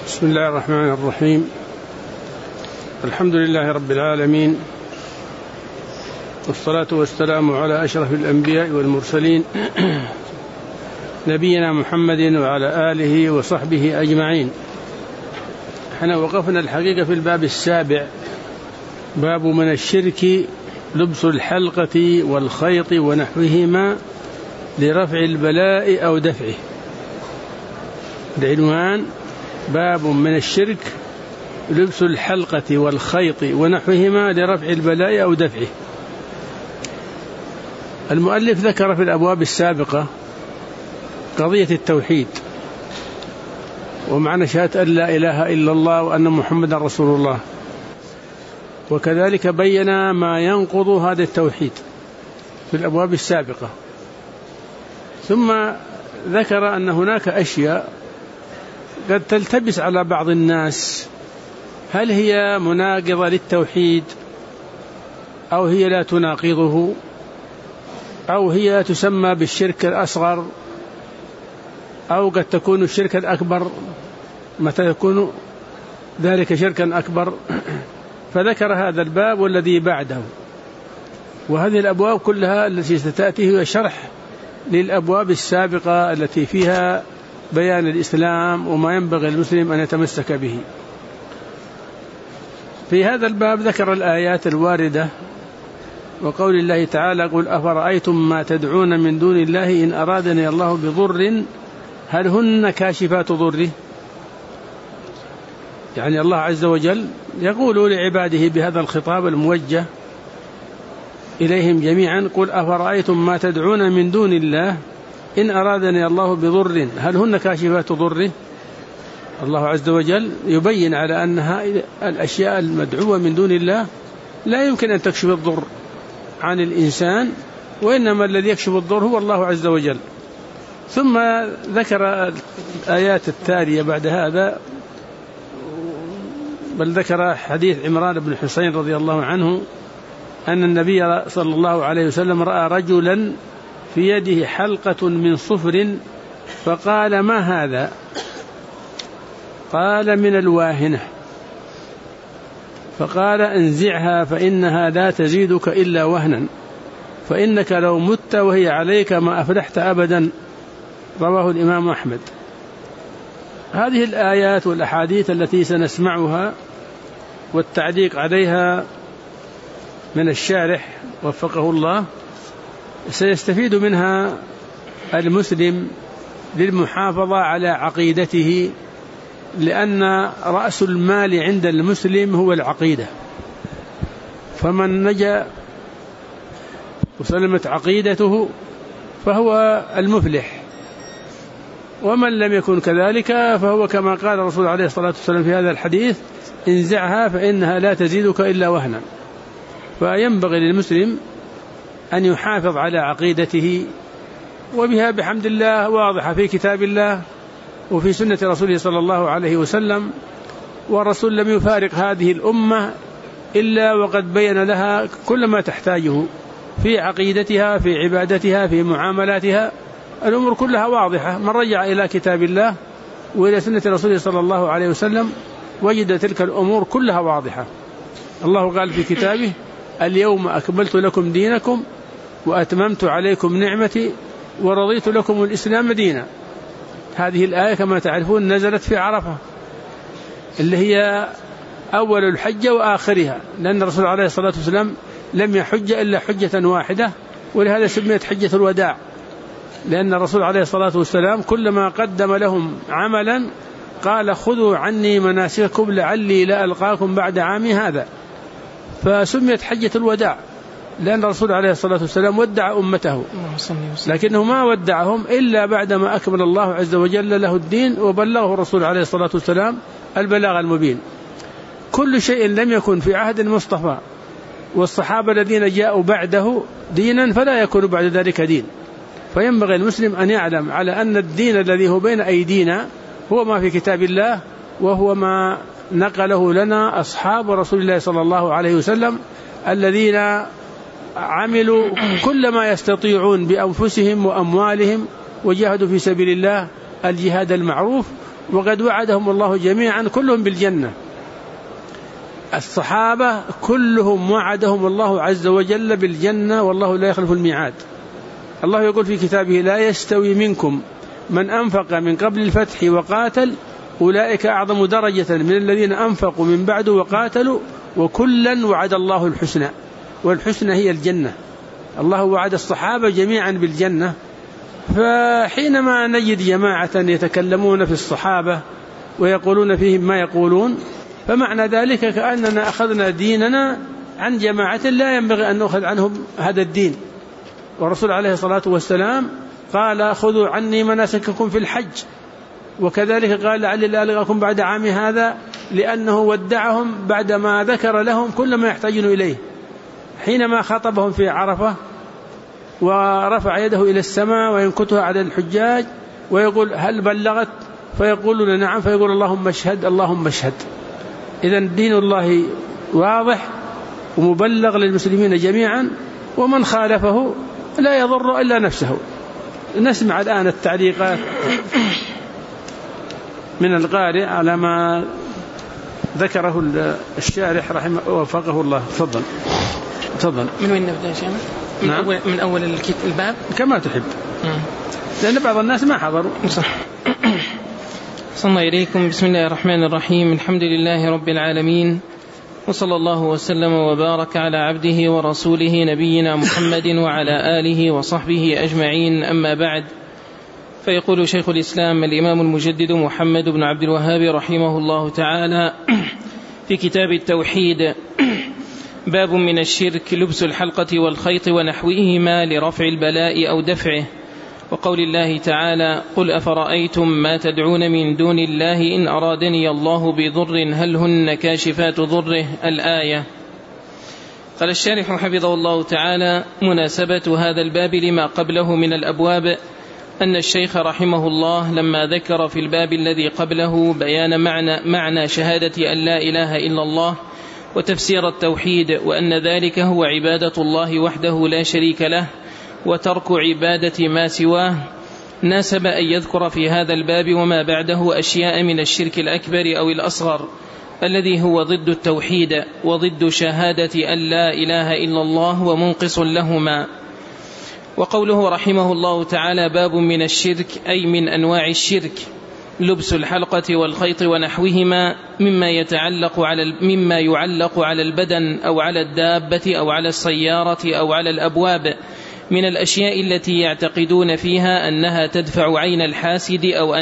بسم الله الرحمن الرحيم. الحمد لله رب العالمين، والصلاة والسلام على أشرف الأنبياء والمرسلين نبينا محمد وعلى آله وصحبه أجمعين. احنا وقفنا الحقيقة في الباب السابع، باب من الشرك لبس الحلقة والخيط ونحوهما لرفع البلاء أو دفعه. العنوان باب من الشرك لبس الحلقة والخيط ونحوهما لرفع البلاء أو دفعه. المؤلف ذكر في الأبواب السابقة قضية التوحيد ومعنى شهادة أن لا إله إلا الله وأن محمد رسول الله، وكذلك بين ما ينقض هذا التوحيد في الأبواب السابقة. ثم ذكر أن هناك أشياء قد تلتبس على بعض الناس، هل هي مناقضة للتوحيد أو هي لا تناقضه أو هي تسمى بالشرك الأصغر أو قد تكون الشرك الأكبر، متى يكون ذلك شركا أكبر. فذكر هذا الباب والذي بعده، وهذه الأبواب كلها التي ستأتي هي شرح للأبواب السابقة التي فيها بيان الإسلام وما ينبغي المسلم أن يتمسك به. في هذا الباب ذكر الآيات الواردة وقول الله تعالى: قل أفرأيتم ما تدعون من دون الله إن أرادني الله بضر هل هن كاشفات ضره. يعني الله عز وجل يقول لعباده بهذا الخطاب الموجه إليهم جميعا: قل أفرأيتم ما تدعون من دون الله إن أرادني الله بضر هل هن كاشفات ضره. الله عز وجل يبين على أنها الأشياء المدعوة من دون الله لا يمكن أن تكشف الضر عن الإنسان، وإنما الذي يكشف الضر هو الله عز وجل. ثم ذكر الآيات التالية بعد هذا، بل ذكر حديث عمران بن حسين رضي الله عنه أن النبي صلى الله عليه وسلم رأى رجلا في يده حلقة من صفر فقال: ما هذا؟ قال: من الواهنة. فقال: انزعها فإنها لا تزيدك إلا وهنا، فإنك لو مت وهي عليك ما أفلحت أبدا. رواه الإمام أحمد. هذه الآيات والأحاديث التي سنسمعها والتعليق عليها من الشارح وفقه الله سيستفيد منها المسلم للمحافظة على عقيدته، لأن رأس المال عند المسلم هو العقيدة، فمن نجا وسلمت عقيدته فهو المفلح، ومن لم يكن كذلك فهو كما قال الرسول عليه الصلاة والسلام في هذا الحديث: انزعها فإنها لا تزيدك إلا وهنا. فينبغي للمسلم أن يحافظ على عقيدته، وبها بحمد الله واضحة في كتاب الله وفي سنة رسوله صلى الله عليه وسلم. والرسول لم يفارق هذه الأمة إلا وقد بين لها كل ما تحتاجه في عقيدتها، في عبادتها، في معاملاتها. الأمور كلها واضحة، من رجع إلى كتاب الله وإلى سنة رسوله صلى الله عليه وسلم وجد تلك الأمور كلها واضحة. الله قال في كتابه: اليوم أكملت لكم دينكم وأتممت عليكم نعمتي ورضيت لكم الإسلام دينا. هذه الآية كما تعرفون نزلت في عرفة اللي هي أول الحجة وآخرها، لأن الرسول عليه الصلاة والسلام لم يحج إلا حجة واحدة، ولهذا سميت حجة الوداع، لأن الرسول عليه الصلاة والسلام كلما قدم لهم عملا قال: خذوا عني مناسككم لعلي لا ألقاكم بعد عامي هذا. فسميت حجة الوداع لأن الرسول عليه الصلاة والسلام ودع أمته، لكنه ما ودعهم إلا بعدما أكمل الله عز وجل له الدين وبلغه الرسول عليه الصلاة والسلام البلاغ المبين. كل شيء لم يكن في عهد المصطفى والصحابة الذين جاءوا بعده دينا فلا يكون بعد ذلك دين. فينبغي المسلم أن يعلم على أن الدين الذي هو بين أيدينا هو ما في كتاب الله، وهو ما نقله لنا أصحاب رسول الله صلى الله عليه وسلم الذين عملوا كل ما يستطيعون بأنفسهم وأموالهم وجاهدوا في سبيل الله الجهاد المعروف، وقد وعدهم الله جميعا كلهم بالجنة. الصحابة كلهم وعدهم الله عز وجل بالجنة، والله لا يخلف الميعاد. الله يقول في كتابه: لا يستوي منكم من أنفق من قبل الفتح وقاتل أولئك أعظم درجة من الذين أنفقوا من بعد وقاتلوا وكلا وعد الله الحسنى، والحسنى هي الجنة. الله وعد الصحابة جميعا بالجنة. فحينما نجد جماعة يتكلمون في الصحابة ويقولون فيهم ما يقولون، فمعنى ذلك كأننا أخذنا ديننا عن جماعة لا ينبغي أن نأخذ عنهم هذا الدين. والرسول عليه الصلاة والسلام قال: خذوا عني مناسككم في الحج. وكذلك قال: لعلي لا ألقاكم بعد عام هذا، لأنه ودعهم بعدما ذكر لهم كل ما يحتاجون إليه. حينما خطبهم في عرفة ورفع يده إلى السماء وينكتها على الحجاج ويقول: هل بلغت؟ فيقولون: نعم. فيقول: اللهم اشهد اللهم اشهد. إذن دين الله واضح ومبلغ للمسلمين جميعا، ومن خالفه لا يضر إلا نفسه. نسمع الآن التعليقات من القارئ على ما ذكره الشارح رحمه وفقه الله. تفضل. من وين نبدأ يا شيخ؟ من أول الباب كما تحب، لأن بعض الناس ما حضروا. صح. صلى إليكم. بسم الله الرحمن الرحيم. الحمد لله رب العالمين، وصلى الله وسلم وبارك على عبده ورسوله نبينا محمد وعلى آله وصحبه أجمعين. أما بعد، فيقول شيخ الإسلام الإمام المجدد محمد بن عبد الوهاب رحمه الله تعالى في كتاب التوحيد: باب من الشرك لبس الحلقة والخيط ونحوهما لرفع البلاء أو دفعه. وقول الله تعالى: قل أفرأيتم ما تدعون من دون الله إن أرادني الله بضر هل هن كاشفات ضره. الآية. قال الشارح حفظه الله تعالى: مناسبة هذا الباب لما قبله من الأبواب أن الشيخ رحمه الله لما ذكر في الباب الذي قبله بيان معنى شهادة أن لا إله إلا الله وتفسير التوحيد، وأن ذلك هو عبادة الله وحده لا شريك له وترك عبادة ما سواه، ناسب أن يذكر في هذا الباب وما بعده أشياء من الشرك الأكبر أو الأصغر الذي هو ضد التوحيد وضد شهادة أن لا إله إلا الله ومنقص لهما. وقوله رحمه الله تعالى: باب من الشرك أي من أنواع الشرك لبس الحلقة والخيط ونحوهما مما يعلق على البدن أو على الدابة أو على السيارة أو على الأبواب من الأشياء التي يعتقدون فيها أنها تدفع عين الحاسد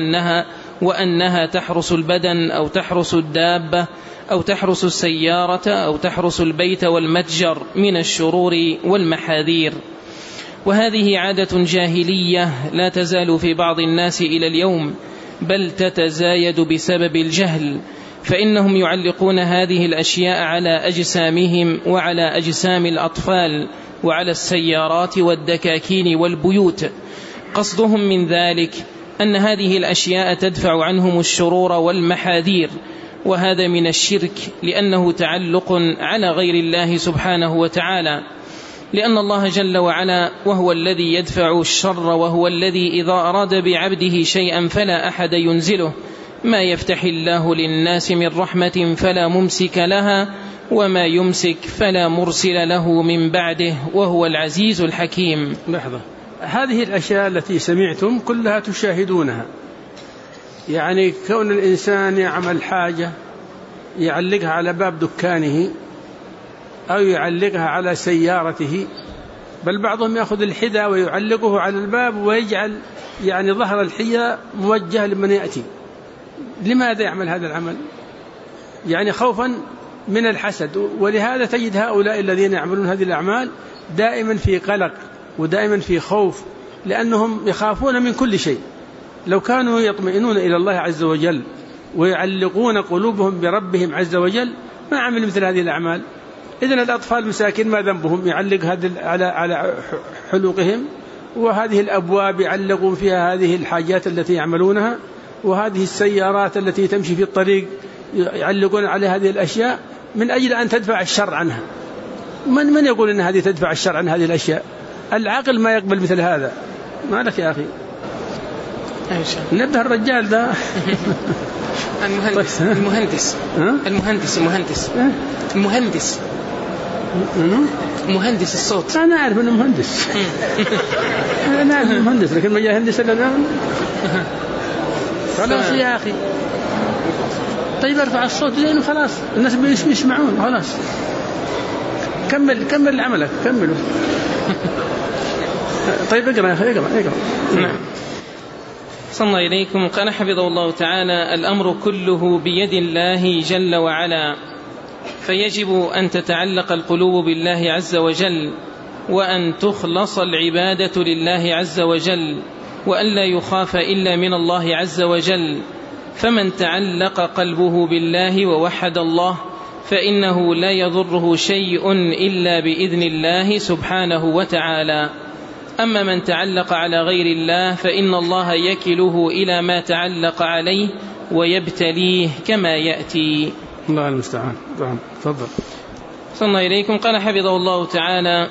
وأنها تحرس البدن أو تحرس الدابة أو تحرس السيارة أو تحرس البيت والمتجر من الشرور والمحاذير. وهذه عادة جاهلية لا تزال في بعض الناس إلى اليوم، بل تتزايد بسبب الجهل، فإنهم يعلقون هذه الأشياء على أجسامهم وعلى أجسام الأطفال وعلى السيارات والدكاكين والبيوت. قصدهم من ذلك أن هذه الأشياء تدفع عنهم الشرور والمحاذير، وهذا من الشرك لأنه تعلق على غير الله سبحانه وتعالى، لأن الله جل وعلا وهو الذي يدفع الشر، وهو الذي إذا أراد بعبده شيئا فلا أحد ينزله. ما يفتح الله للناس من رحمة فلا ممسك لها وما يمسك فلا مرسل له من بعده وهو العزيز الحكيم. لحظة، هذه الأشياء التي سمعتم كلها تشاهدونها، يعني كون الإنسان يعمل حاجة يعلقها على باب دكانه أو يعلقها على سيارته، بل بعضهم يأخذ الحذاء ويعلقه على الباب ويجعل يعني ظهر الحذاء موجه لمن يأتي. لماذا يعمل هذا العمل؟ يعني خوفا من الحسد. ولهذا تجد هؤلاء الذين يعملون هذه الأعمال دائما في قلق ودائما في خوف، لأنهم يخافون من كل شيء. لو كانوا يطمئنون إلى الله عز وجل ويعلقون قلوبهم بربهم عز وجل ما عملوا مثل هذه الأعمال. إذن الأطفال مساكين ما ذنبهم؟ يعلق هذا على حلوقهم، وهذه الأبواب يعلقون فيها هذه الحاجات التي يعملونها، وهذه السيارات التي تمشي في الطريق يعلقون على هذه الأشياء من أجل أن تدفع الشر عنها. من يقول أن هذه تدفع الشر عن هذه الأشياء؟ العقل ما يقبل مثل هذا. ما لك يا أخي؟ نبه الرجال ده. المهندس الصوت. أنا أعرف أنه مهندس. أنا أعرف أنه مهندس، لكن ما جاء هندسة الآن. خلاص يا أخي، طيب ارفع الصوت زين وخلاص، الناس بيسمعون خلاص. كمل عملك، كمله. طيب اقرأ يا أخي، اقرأ. نعم. صلى إليكم. قال حفظه الله تعالى: الأمر كله بيد الله جل وعلا، فيجب أن تتعلق القلوب بالله عز وجل، وأن تخلص العبادة لله عز وجل، وأن لا يخاف إلا من الله عز وجل. فمن تعلق قلبه بالله ووحد الله فإنه لا يضره شيء إلا بإذن الله سبحانه وتعالى. أما من تعلق على غير الله فإن الله يكله إلى ما تعلق عليه ويبتليه كما يأتي. الله المستعان. تفضل. صلى إليكم. قال حفظه الله تعالى: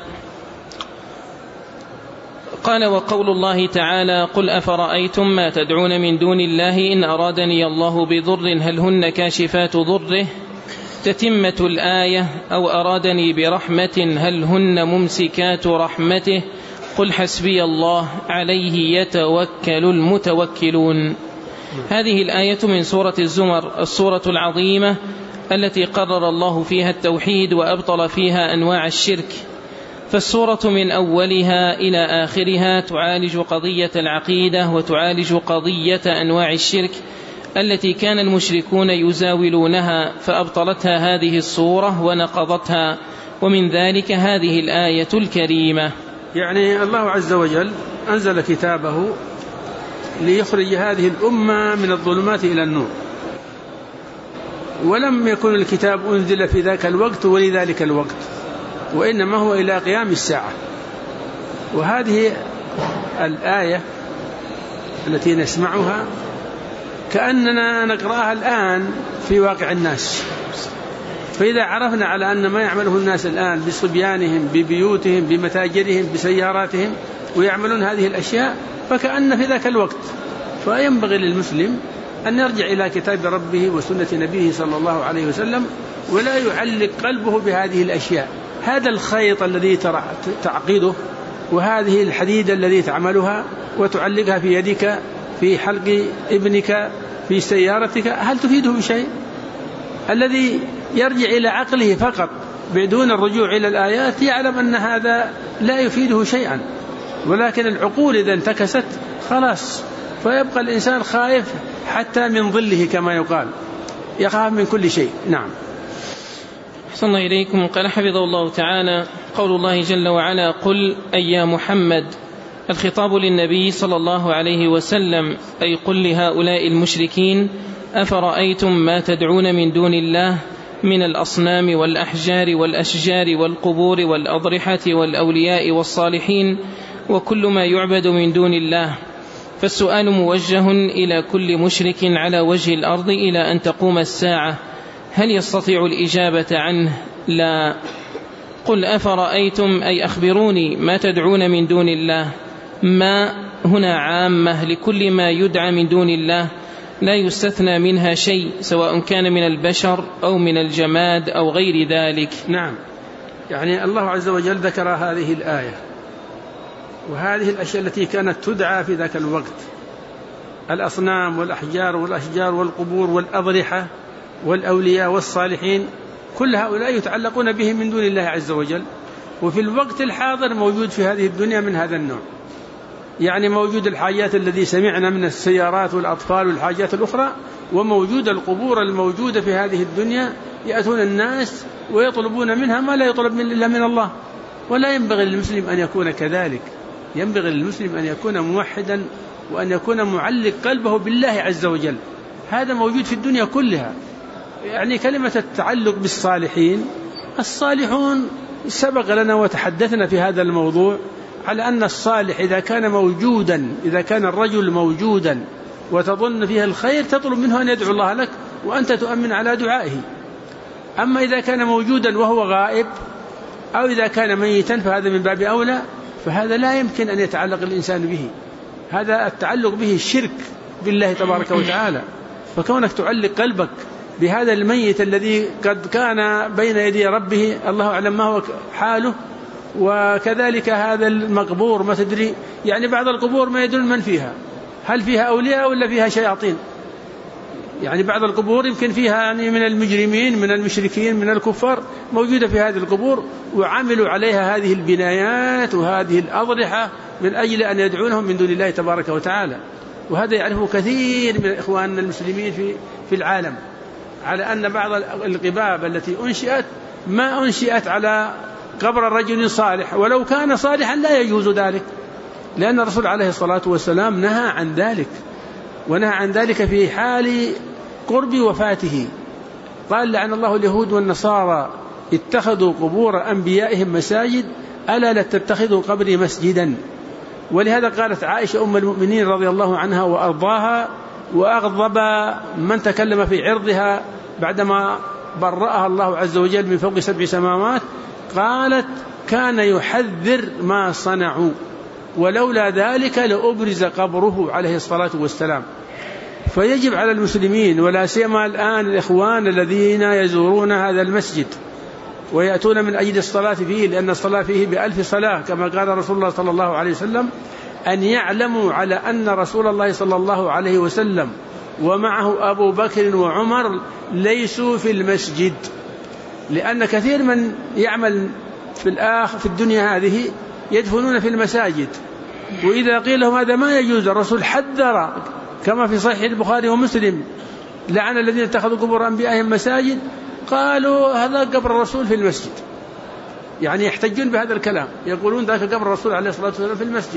قال: وقول الله تعالى: قل أفرأيتم ما تدعون من دون الله إن أرادني الله بضر هل هن كاشفات ضره، تتمة الآية، أو أرادني برحمة هل هن ممسكات رحمته، قل حسبي الله عليه يتوكل المتوكلون. هذه الآية من سورة الزمر، السورة العظيمة التي قرر الله فيها التوحيد وأبطل فيها أنواع الشرك. فالسورة من أولها إلى آخرها تعالج قضية العقيدة وتعالج قضية أنواع الشرك التي كان المشركون يزاولونها، فأبطلتها هذه السورة ونقضتها، ومن ذلك هذه الآية الكريمة. يعني الله عز وجل أنزل كتابه ليخرج هذه الأمة من الظلمات إلى النور، ولم يكن الكتاب أنزل في ذاك الوقت ولذلك الوقت، وإنما هو إلى قيام الساعة. وهذه الآية التي نسمعها كأننا نقرأها الآن في واقع الناس. فإذا عرفنا على أن ما يعمله الناس الآن بصبيانهم، ببيوتهم، بمتاجرهم، بسياراتهم، ويعملون هذه الأشياء، فكأن في ذاك الوقت. فينبغي للمسلم أن يرجع إلى كتاب ربه وسنة نبيه صلى الله عليه وسلم، ولا يعلق قلبه بهذه الأشياء. هذا الخيط الذي تعقده، وهذه الحديدة الذي تعملها وتعلقها في يدك، في حلق ابنك، في سيارتك، هل تفيده بشيء؟ الذي يرجع إلى عقله فقط بدون الرجوع إلى الآيات يعلم أن هذا لا يفيده شيئا، ولكن العقول إذا انتكست خلاص، فيبقى الإنسان خائف حتى من ظله كما يقال، يخاف من كل شيء. نعم. صلى إليكم. قال حفظه الله تعالى: قول الله جل وعلا: قل أي يا محمد، الخطاب للنبي صلى الله عليه وسلم، أي قل لهؤلاء المشركين: أفرأيتم ما تدعون من دون الله من الأصنام والأحجار والأشجار والقبور والأضرحة والأولياء والصالحين وكل ما يعبد من دون الله. فالسؤال موجه إلى كل مشرك على وجه الأرض إلى أن تقوم الساعة، هل يستطيع الإجابة عنه؟ لا. قل أفرأيتم أي أخبروني ما تدعون من دون الله. ما هنا عامة لكل ما يدعى من دون الله، لا يستثنى منها شيء، سواء كان من البشر أو من الجماد أو غير ذلك. نعم. يعني الله عز وجل ذكر هذه الآية وهذه الأشياء التي كانت تدعى في ذاك الوقت، الأصنام والأحجار والأشجار والقبور والأضرحة والأولياء والصالحين، كل هؤلاء يتعلقون بهم من دون الله عز وجل. وفي الوقت الحاضر موجود في هذه الدنيا من هذا النوع، يعني موجود الحاجات الذي سمعنا من السيارات والأطفال والحاجات الأخرى، وموجود القبور الموجودة في هذه الدنيا، يأتون الناس ويطلبون منها ما لا يطلب إلا من الله. ولا ينبغي للمسلم أن يكون كذلك، ينبغي للمسلم أن يكون موحدا وأن يكون معلق قلبه بالله عز وجل. هذا موجود في الدنيا كلها. يعني كلمة التعلق بالصالحين، الصالحون سبق لنا وتحدثنا في هذا الموضوع على أن الصالح إذا كان موجودا، إذا كان الرجل موجودا وتظن فيها الخير تطلب منه أن يدعو الله لك وأنت تؤمن على دعائه. أما إذا كان موجودا وهو غائب أو إذا كان ميتا فهذا من باب أولى، فهذا لا يمكن أن يتعلق الإنسان به. هذا التعلق به الشرك بالله تبارك وتعالى. فكونك تعلق قلبك بهذا الميت الذي قد كان بين يدي ربه الله أعلم ما هو حاله، وكذلك هذا المقبور ما تدري، يعني بعض القبور ما يدرون من فيها، هل فيها أولياء ولا فيها شياطين؟ يعني بعض القبور يمكن فيها يعني من المجرمين من المشركين من الكفار موجودة في هذه القبور، وعملوا عليها هذه البنايات وهذه الأضرحة من أجل أن يدعونهم من دون الله تبارك وتعالى. وهذا يعرفه كثير من إخواننا المسلمين في العالم، على أن بعض القباب التي أنشئت ما أنشئت على قبر الرجل صالح، ولو كان صالحا لا يجوز ذلك، لأن الرسول عليه الصلاة والسلام نهى عن ذلك، ونهى عن ذلك في حال قرب وفاته. قال لعن الله اليهود والنصارى اتخذوا قبور أنبيائهم مساجد ألا لتتخذوا قبري مسجدا. ولهذا قالت عائشة أم المؤمنين رضي الله عنها وأرضاها، وأغضب من تكلم في عرضها بعدما برأها الله عز وجل من فوق 7 سماوات، قالت كان يحذر ما صنعوا ولولا ذلك لأبرز قبره عليه الصلاة والسلام. فيجب على المسلمين ولا سيما الآن الإخوان الذين يزورون هذا المسجد ويأتون من أجل الصلاة فيه، لأن الصلاة فيه ب1000 صلاة كما قال رسول الله صلى الله عليه وسلم، أن يعلموا على أن رسول الله صلى الله عليه وسلم ومعه أبو بكر وعمر ليسوا في المسجد. لأن كثير من يعمل في الدنيا هذه يدفنون في المساجد، وإذا قيل لهم هذا ما يجوز، الرسول حذر كما في صحيح البخاري ومسلم لعن الذين اتخذوا قبور أنبيائهم مساجد، قالوا هذا قبر الرسول في المسجد، يعني يحتجون بهذا الكلام، يقولون ذاك قبر الرسول عليه الصلاة والسلام في المسجد.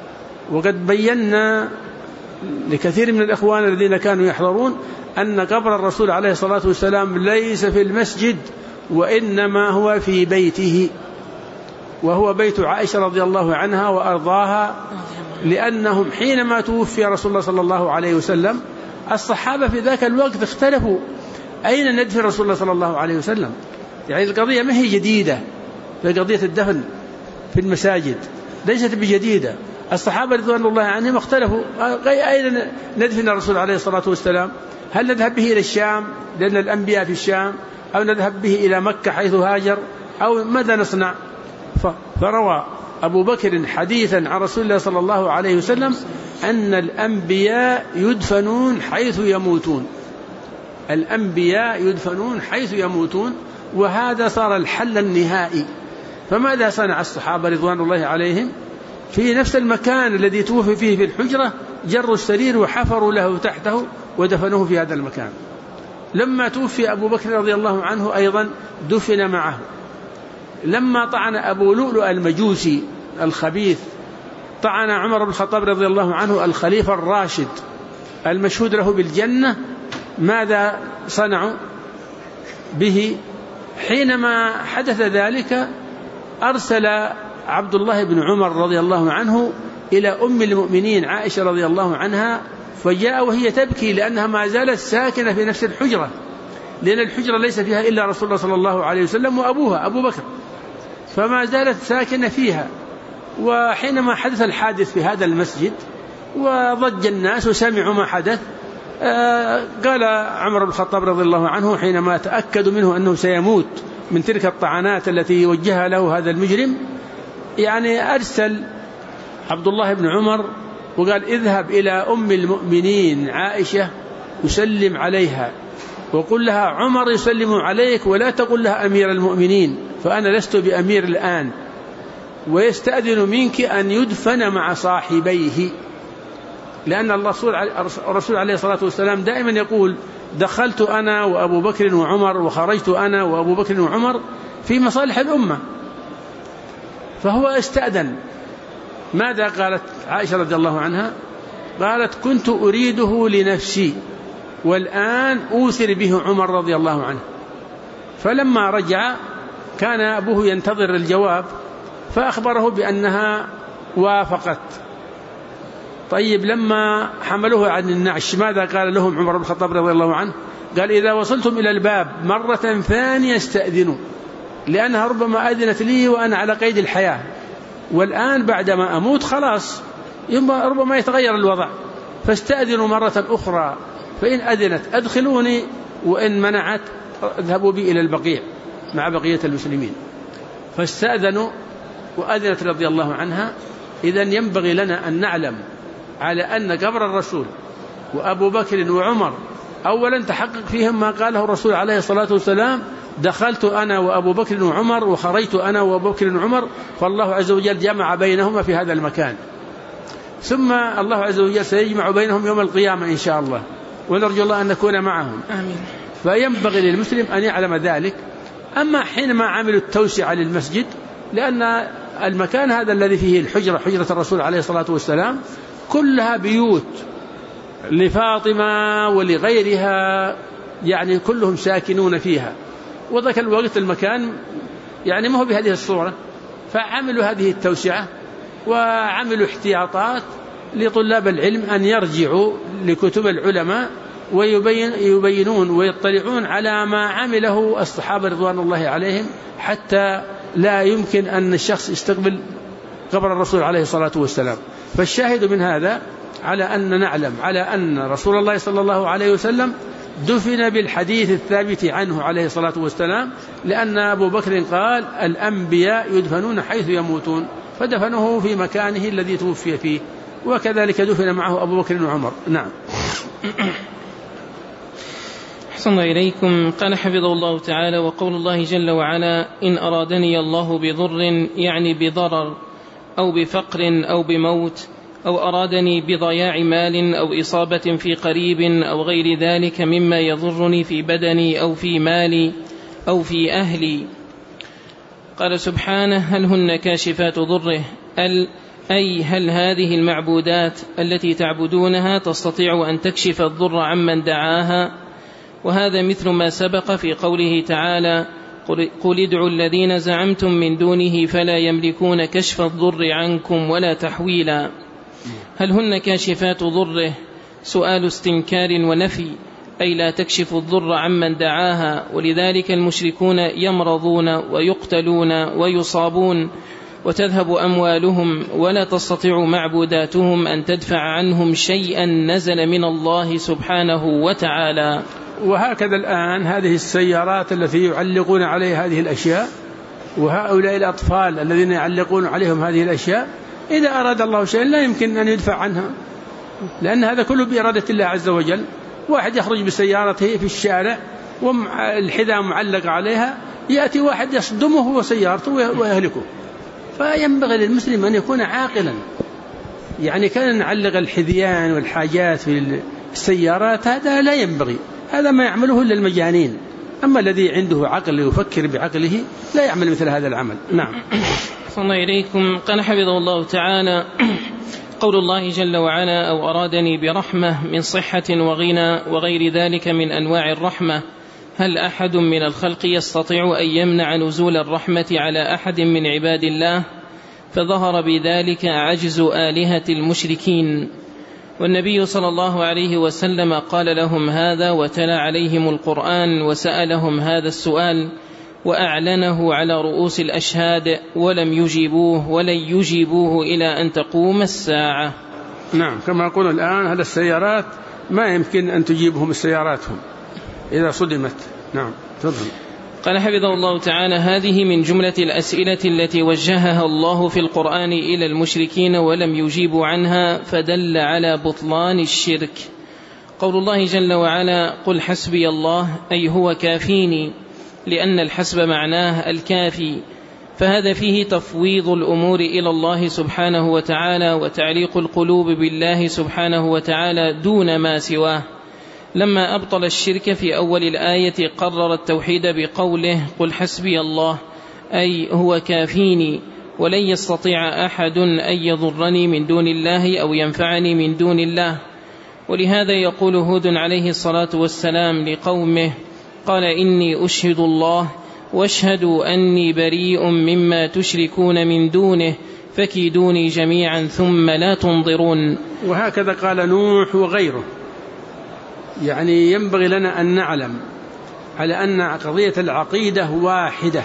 وقد بينا لكثير من الإخوان الذين كانوا يحضرون أن قبر الرسول عليه الصلاة والسلام ليس في المسجد، وإنما هو في بيته، وهو بيت عائشة رضي الله عنها وأرضاها، لأنهم حينما توفي رسول الله صلى الله عليه وسلم الصحابة في ذاك الوقت اختلفوا أين ندفن رسول الله صلى الله عليه وسلم. يعني القضية ما هي جديدة، قضية الدفن في المساجد ليست بجديدة. الصحابة رضوان الله عنهم اختلفوا أين ندفن الرسول عليه الصلاة والسلام، هل نذهب به إلى الشام لأن الأنبياء في الشام، أو نذهب به إلى مكة حيث هاجر، أو ماذا نصنع؟ فروى أبو بكر حديثا عن رسول الله صلى الله عليه وسلم أن الأنبياء يدفنون حيث يموتون، الأنبياء يدفنون حيث يموتون، وهذا صار الحل النهائي. فماذا صنع الصحابة رضوان الله عليهم؟ في نفس المكان الذي توفي فيه في الحجرة جروا السرير وحفروا له تحته ودفنوه في هذا المكان. لما توفي أبو بكر رضي الله عنه أيضا دفن معه. لما طعن أبو لؤلؤ المجوسي الخبيث، طعن عمر بن الخطاب رضي الله عنه الخليفة الراشد المشهود له بالجنة، ماذا صنعوا به؟ حينما حدث ذلك أرسل عبد الله بن عمر رضي الله عنه إلى أم المؤمنين عائشة رضي الله عنها، فجاء وهي تبكي لأنها ما زالت ساكنة في نفس الحجرة، لأن الحجرة ليس فيها إلا رسول الله صلى الله عليه وسلم وأبوها أبو بكر، فما زالت ساكنة فيها. وحينما حدث الحادث في هذا المسجد وضج الناس وسمعوا ما حدث، قال عمر بن الخطاب رضي الله عنه حينما تأكدوا منه أنه سيموت من تلك الطعنات التي وجهها له هذا المجرم، يعني أرسل عبد الله بن عمر وقال اذهب إلى أم المؤمنين عائشة وسلم عليها وقل لها عمر يسلم عليك، ولا تقل لها أمير المؤمنين فأنا لست بأمير الآن، ويستأذن منك أن يدفن مع صاحبيه، لأن الرسول عليه الصلاة والسلام دائما يقول دخلت أنا وأبو بكر وعمر وخرجت أنا وأبو بكر وعمر في مصالح الأمة. فهو استأذن. ماذا قالت عائشة رضي الله عنها؟ قالت كنت أريده لنفسي والآن أوثر به عمر رضي الله عنه. فلما رجع كان أبوه ينتظر الجواب، فأخبره بأنها وافقت. طيب لما حملوه عن النعش ماذا قال لهم عمر بن الخطاب رضي الله عنه؟ قال إذا وصلتم إلى الباب مرة ثانية استأذنوا، لأنها ربما أذنت لي وأنا على قيد الحياة، والآن بعدما أموت خلاص ربما يتغير الوضع، فاستأذنوا مرة أخرى، فإن أذنت أدخلوني، وإن منعت اذهبوا بي إلى البقيع مع بقية المسلمين. فاستأذنوا وأذنت رضي الله عنها. إذن ينبغي لنا أن نعلم على أن قبر الرسول وأبو بكر وعمر أولا تحقق فيهم ما قاله الرسول عليه الصلاة والسلام: دخلت أنا وأبو بكر وعمر وخرجت أنا وأبو بكر وعمر، فالله عز وجل جمع بينهما في هذا المكان، ثم الله عز وجل سيجمع بينهم يوم القيامة إن شاء الله، ونرجو الله أن نكون معهم. آمين. فينبغي للمسلم أن يعلم ذلك. أما حينما عملوا التوسعة للمسجد، لأن المكان هذا الذي فيه الحجرة، حجرة الرسول عليه الصلاة والسلام، كلها بيوت لفاطمة ولغيرها، يعني كلهم ساكنون فيها، وذاك الوقت المكان يعني ما هو بهذه الصورة، فعملوا هذه التوسعة وعملوا احتياطات لطلاب العلم أن يرجعوا لكتب العلماء ويبينون ويطلعون على ما عمله الصحابة رضوان الله عليهم، حتى لا يمكن أن الشخص يستقبل قبر الرسول عليه الصلاة والسلام. فالشاهد من هذا على أن نعلم على أن رسول الله صلى الله عليه وسلم دفن بالحديث الثابت عنه عليه الصلاة والسلام، لأن أبو بكر قال: الأنبياء يدفنون حيث يموتون، فدفنوه في مكانه الذي توفي فيه، وكذلك دفن معه أبو بكر وعمر. نعم. أحسن إليكم. قال حفظه الله تعالى: وقول الله جل وعلا: إن أرادني الله بضر، يعني بضرر أو بفقر أو بموت، أو أرادني بضياع مال أو إصابة في قريب أو غير ذلك مما يضرني في بدني أو في مالي أو في أهلي. قال سبحانه: هل هن كاشفات ضره، أي هل هذه المعبودات التي تعبدونها تستطيع أن تكشف الضر عمن دعاها؟ وهذا مثل ما سبق في قوله تعالى: قل ادعوا الذين زعمتم من دونه فلا يملكون كشف الضر عنكم ولا تحويلا. هل هن كاشفات ضره؟ سؤال استنكار ونفي، أي لا تكشف الضر عمن دعاها، ولذلك المشركون يمرضون ويقتلون ويصابون وتذهب أموالهم، ولا تستطيع معبوداتهم أن تدفع عنهم شيئا نزل من الله سبحانه وتعالى. وهكذا الآن هذه السيارات التي يعلقون عليها هذه الأشياء، وهؤلاء الأطفال الذين يعلقون عليهم هذه الأشياء، إذا أراد الله شيئا لا يمكن أن يدفع عنها، لأن هذا كله بإرادة الله عز وجل. واحد يخرج بسيارته في الشارع والحذاء معلق عليها، يأتي واحد يصدمه وسيارته ويهلكه. فينبغي للمسلم أن يكون عاقلا، يعني كان نعلق الحذيان والحاجات في السيارات، هذا لا ينبغي، هذا ما يعمله إلا المجانين. أما الذي عنده عقل يفكر بعقله لا يعمل مثل هذا العمل. نعم. صلى إليكم. قال حفظه الله تعالى: قول الله جل وعلا: أو أرادني برحمة من صحة وغنى وغير ذلك من أنواع الرحمة، هل أحد من الخلق يستطيع أن يمنع نزول الرحمة على أحد من عباد الله؟ فظهر بذلك عجز آلهة المشركين. والنبي صلى الله عليه وسلم قال لهم هذا، وتلا عليهم القرآن وسألهم هذا السؤال، وأعلنه على رؤوس الأشهاد، ولم يجيبوه ولن يجيبوه إلى أن تقوم الساعة. نعم، كما يقول الآن هذا السيارات ما يمكن أن تجيبهم السياراتهم إذا صدمت. نعم، تفضل. قال حفظه الله تعالى: هذه من جملة الأسئلة التي وجهها الله في القرآن إلى المشركين ولم يجيبوا عنها، فدل على بطلان الشرك. قول الله جل وعلا: قل حسبي الله، أي هو كافيني، لأن الحسب معناه الكافي، فهذا فيه تفويض الأمور إلى الله سبحانه وتعالى، وتعليق القلوب بالله سبحانه وتعالى دون ما سواه. لما أبطل الشرك في أول الآية قرر التوحيد بقوله: قل حسبي الله، أي هو كافيني، ولن يستطيع أحد أن يضرني من دون الله أو ينفعني من دون الله. ولهذا يقول هود عليه الصلاة والسلام لقومه: قال إني أشهد الله واشهدوا أني بريء مما تشركون من دونه فكيدوني جميعا ثم لا تنظرون. وهكذا قال نوح وغيره. يعني ينبغي لنا أن نعلم على أن قضية العقيدة واحدة،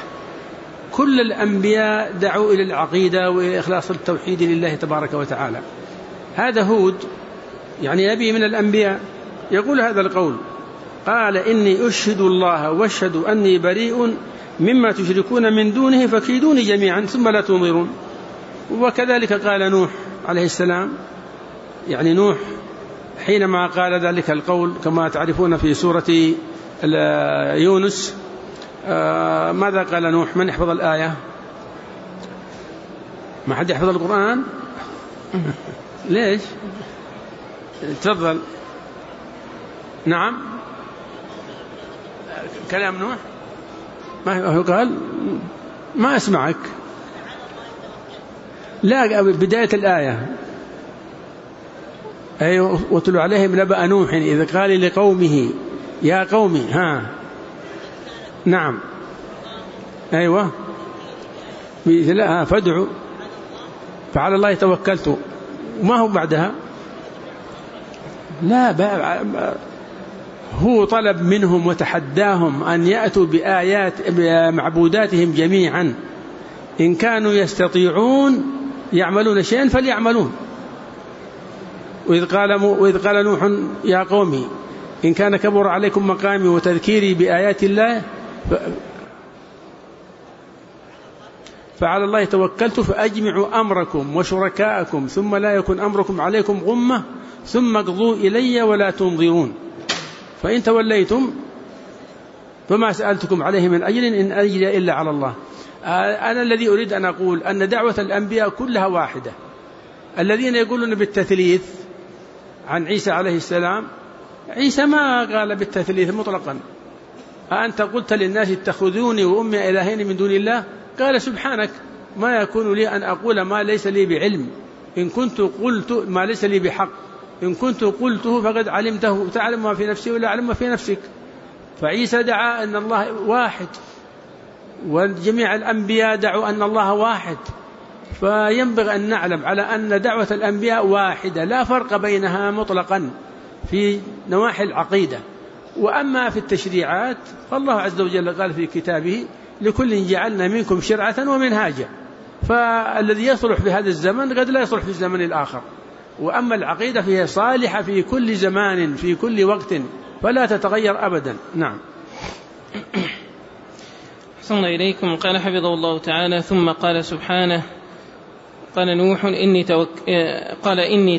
كل الأنبياء دعوا إلى العقيدة وإخلاص التوحيد لله تبارك وتعالى، هذا هود يعني نبي من الأنبياء يقول هذا القول، قال إني أشهد الله واشهد أني بريء مما تشركون من دونه فكيدوني جميعا ثم لا تنظرون. وكذلك قال نوح عليه السلام، يعني نوح حينما قال ذلك القول كما تعرفون في سورة يونس، ماذا قال نوح؟ من يحفظ الآية؟ ما حد يحفظ القرآن؟ ليش؟ تفضل. نعم كلام نوح ما هو قال ما أسمعك. لا بداية الآية أيوة واتلو عليهم نبأ نوح إذ قال لقومه يا قوم ها نعم أيوة لا فادعوا فعلى الله توكلت وما هو بعدها. لا هو طلب منهم وتحداهم أن يأتوا بآيات بمعبوداتهم جميعا إن كانوا يستطيعون يعملون شيئا فليعملون. وإذ قال نوح يا قومي إن كان كبر عليكم مقامي وتذكيري بآيات الله فعلى الله توكلت فأجمعوا أمركم وشركاءكم ثم لا يكن أمركم عليكم غمة ثم اقضوا إلي ولا تنظرون فإن توليتم فما سألتكم عليه من أجر إن أجري إلا على الله. أنا الذي أريد أن أقول أن دعوة الأنبياء كلها واحدة. الذين يقولون بالتثليث عن عيسى عليه السلام، عيسى ما قال بالتثليث مطلقا. أنت قلت للناس اتخذوني وأمي إلهين من دون الله، قال سبحانك ما يكون لي أن أقول ما ليس لي بعلم، إن كنت قلت ما ليس لي بحق، إن كنت قلته فقد علمته تعلم ما في نفسي ولا أعلم ما في نفسك. فعيسى دعا أن الله واحد وجميع الأنبياء دعوا أن الله واحد، فينبغي أن نعلم على أن دعوة الأنبياء واحدة لا فرق بينها مطلقا في نواحي العقيدة. وأما في التشريعات فالله عز وجل قال في كتابه لكل جعلنا منكم شرعة ومنهاجا، فالذي يصلح في هذا الزمن قد لا يصلح في الزمن الآخر. وأما العقيدة فهي صالحة في كل زمان في كل وقت فلا تتغير أبدا. نعم. أحسن إليكم. قال حفظه الله تعالى ثم قال سبحانه قال نوح إني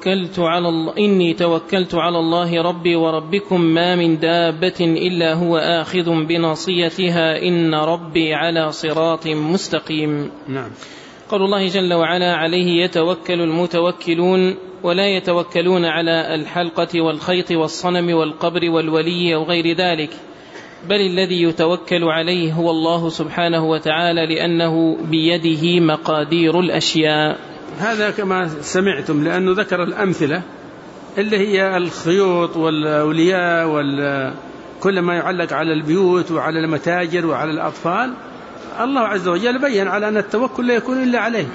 توكلت على الله ربي وربكم ما من دابة إلا هو آخذ بناصيتها إن ربي على صراط مستقيم. نعم. قال الله جل وعلا عليه يتوكل المتوكلون ولا يتوكلون على الحلقة والخيط والصنم والقبر والولي وغير ذلك، بل الذي يتوكل عليه هو الله سبحانه وتعالى لأنه بيده مقادير الأشياء. هذا كما سمعتم لأنه ذكر الأمثلة اللي هي الخيوط والأولياء وكل ما يعلق على البيوت وعلى المتاجر وعلى الأطفال. الله عز وجل بيّن على أن التوكل لا يكون إلا عليه،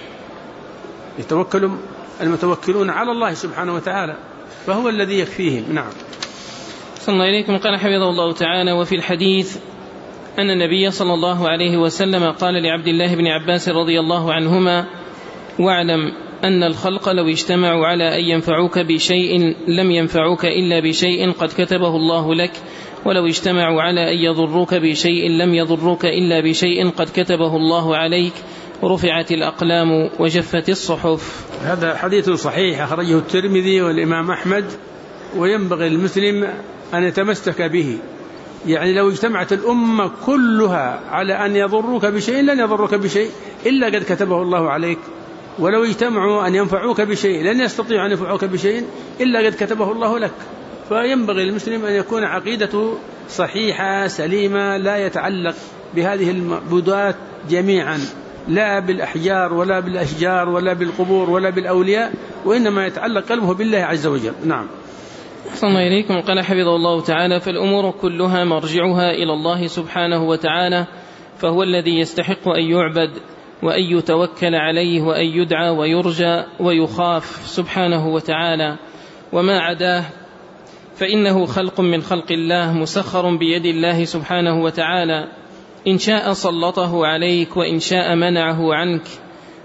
يتوكل المتوكلون على الله سبحانه وتعالى فهو الذي يكفيهم. نعم. صلى الله إليكم. قال حفظه الله تعالى وفي الحديث أن النبي صلى الله عليه وسلم قال لعبد الله بن عباس رضي الله عنهما واعلم أن الخلق لو اجتمعوا على أن ينفعوك بشيء لم ينفعوك إلا بشيء قد كتبه الله لك، ولو اجتمعوا على أن يضروك بشيء لم يضروك إلا بشيء قد كتبه الله عليك، رفعت الأقلام وجفت الصحف. هذا حديث صحيح أخرجه الترمذي والإمام أحمد، وينبغي المسلم أن يتمسك به. يعني لو اجتمعت الأمة كلها على أن يضروك بشيء لن يضروك بشيء إلا قد كتبه الله عليك، ولو اجتمعوا أن ينفعوك بشيء لن يستطيعوا أن ينفعوك بشيء إلا قد كتبه الله لك. فينبغي المسلم أن يكون عقيدته صحيحة سليمة، لا يتعلق بهذه المعبودات جميعا، لا بالأحجار ولا بالأشجار ولا بالقبور ولا بالأولياء، وإنما يتعلق قلبه بالله عز وجل. نعم. صلى الله إليكم. قال حفظه الله تعالى فالأمور كلها مرجعها إلى الله سبحانه وتعالى، فهو الذي يستحق أن يعبد وأن يتوكل عليه وأن يدعى ويرجى ويخاف سبحانه وتعالى، وما عداه فإنه خلق من خلق الله مسخر بيد الله سبحانه وتعالى، إن شاء سلطه عليك وإن شاء منعه عنك،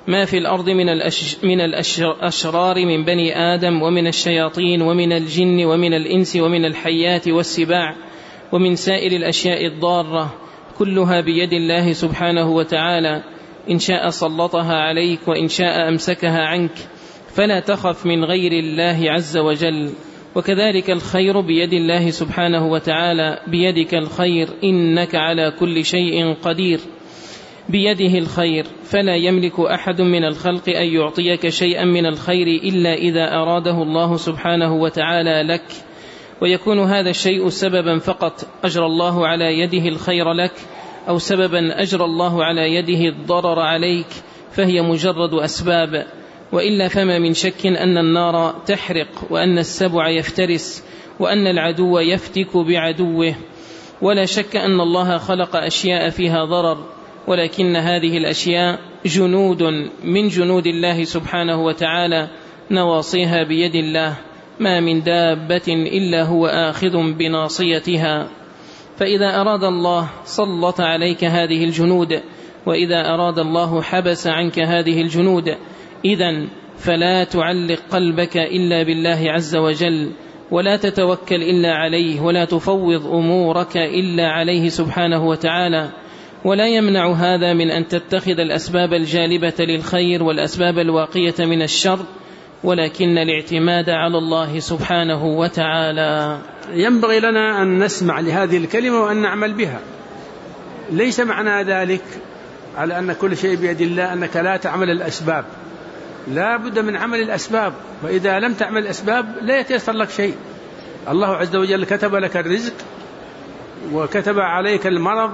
ما في الأرض من الأشرار من بني آدم ومن الشياطين ومن الجن ومن الإنس ومن الحيات والسباع ومن سائر الأشياء الضارة كلها بيد الله سبحانه وتعالى، إن شاء سلطها عليك وإن شاء أمسكها عنك، فلا تخف من غير الله عز وجل. وكذلك الخير بيد الله سبحانه وتعالى، بيدك الخير إنك على كل شيء قدير، بيده الخير، فلا يملك أحد من الخلق أن يعطيك شيئا من الخير إلا إذا أراده الله سبحانه وتعالى لك، ويكون هذا الشيء سببا فقط أجرى الله على يده الخير لك، أو سببا أجرى الله على يده الضرر عليك، فهي مجرد أسباب. وإلا فما من شك أن النار تحرق، وأن السبع يفترس، وأن العدو يفتك بعدوه، ولا شك أن الله خلق أشياء فيها ضرر، ولكن هذه الأشياء جنود من جنود الله سبحانه وتعالى، نواصيها بيد الله، ما من دابة إلا هو آخذ بناصيتها. فإذا أراد الله سلط عليك هذه الجنود، وإذا أراد الله حبس عنك هذه الجنود. إذن فلا تعلق قلبك إلا بالله عز وجل، ولا تتوكل إلا عليه، ولا تفوض أمورك إلا عليه سبحانه وتعالى. ولا يمنع هذا من أن تتخذ الأسباب الجالبة للخير والأسباب الواقية من الشر، ولكن الاعتماد على الله سبحانه وتعالى. ينبغي لنا أن نسمع لهذه الكلمة وأن نعمل بها. ليس معنى ذلك على أن كل شيء بيد الله أنك لا تعمل الأسباب، لا بد من عمل الأسباب، وإذا لم تعمل الأسباب لا يتيسر لك شيء. الله عز وجل كتب لك الرزق، وكتب عليك المرض،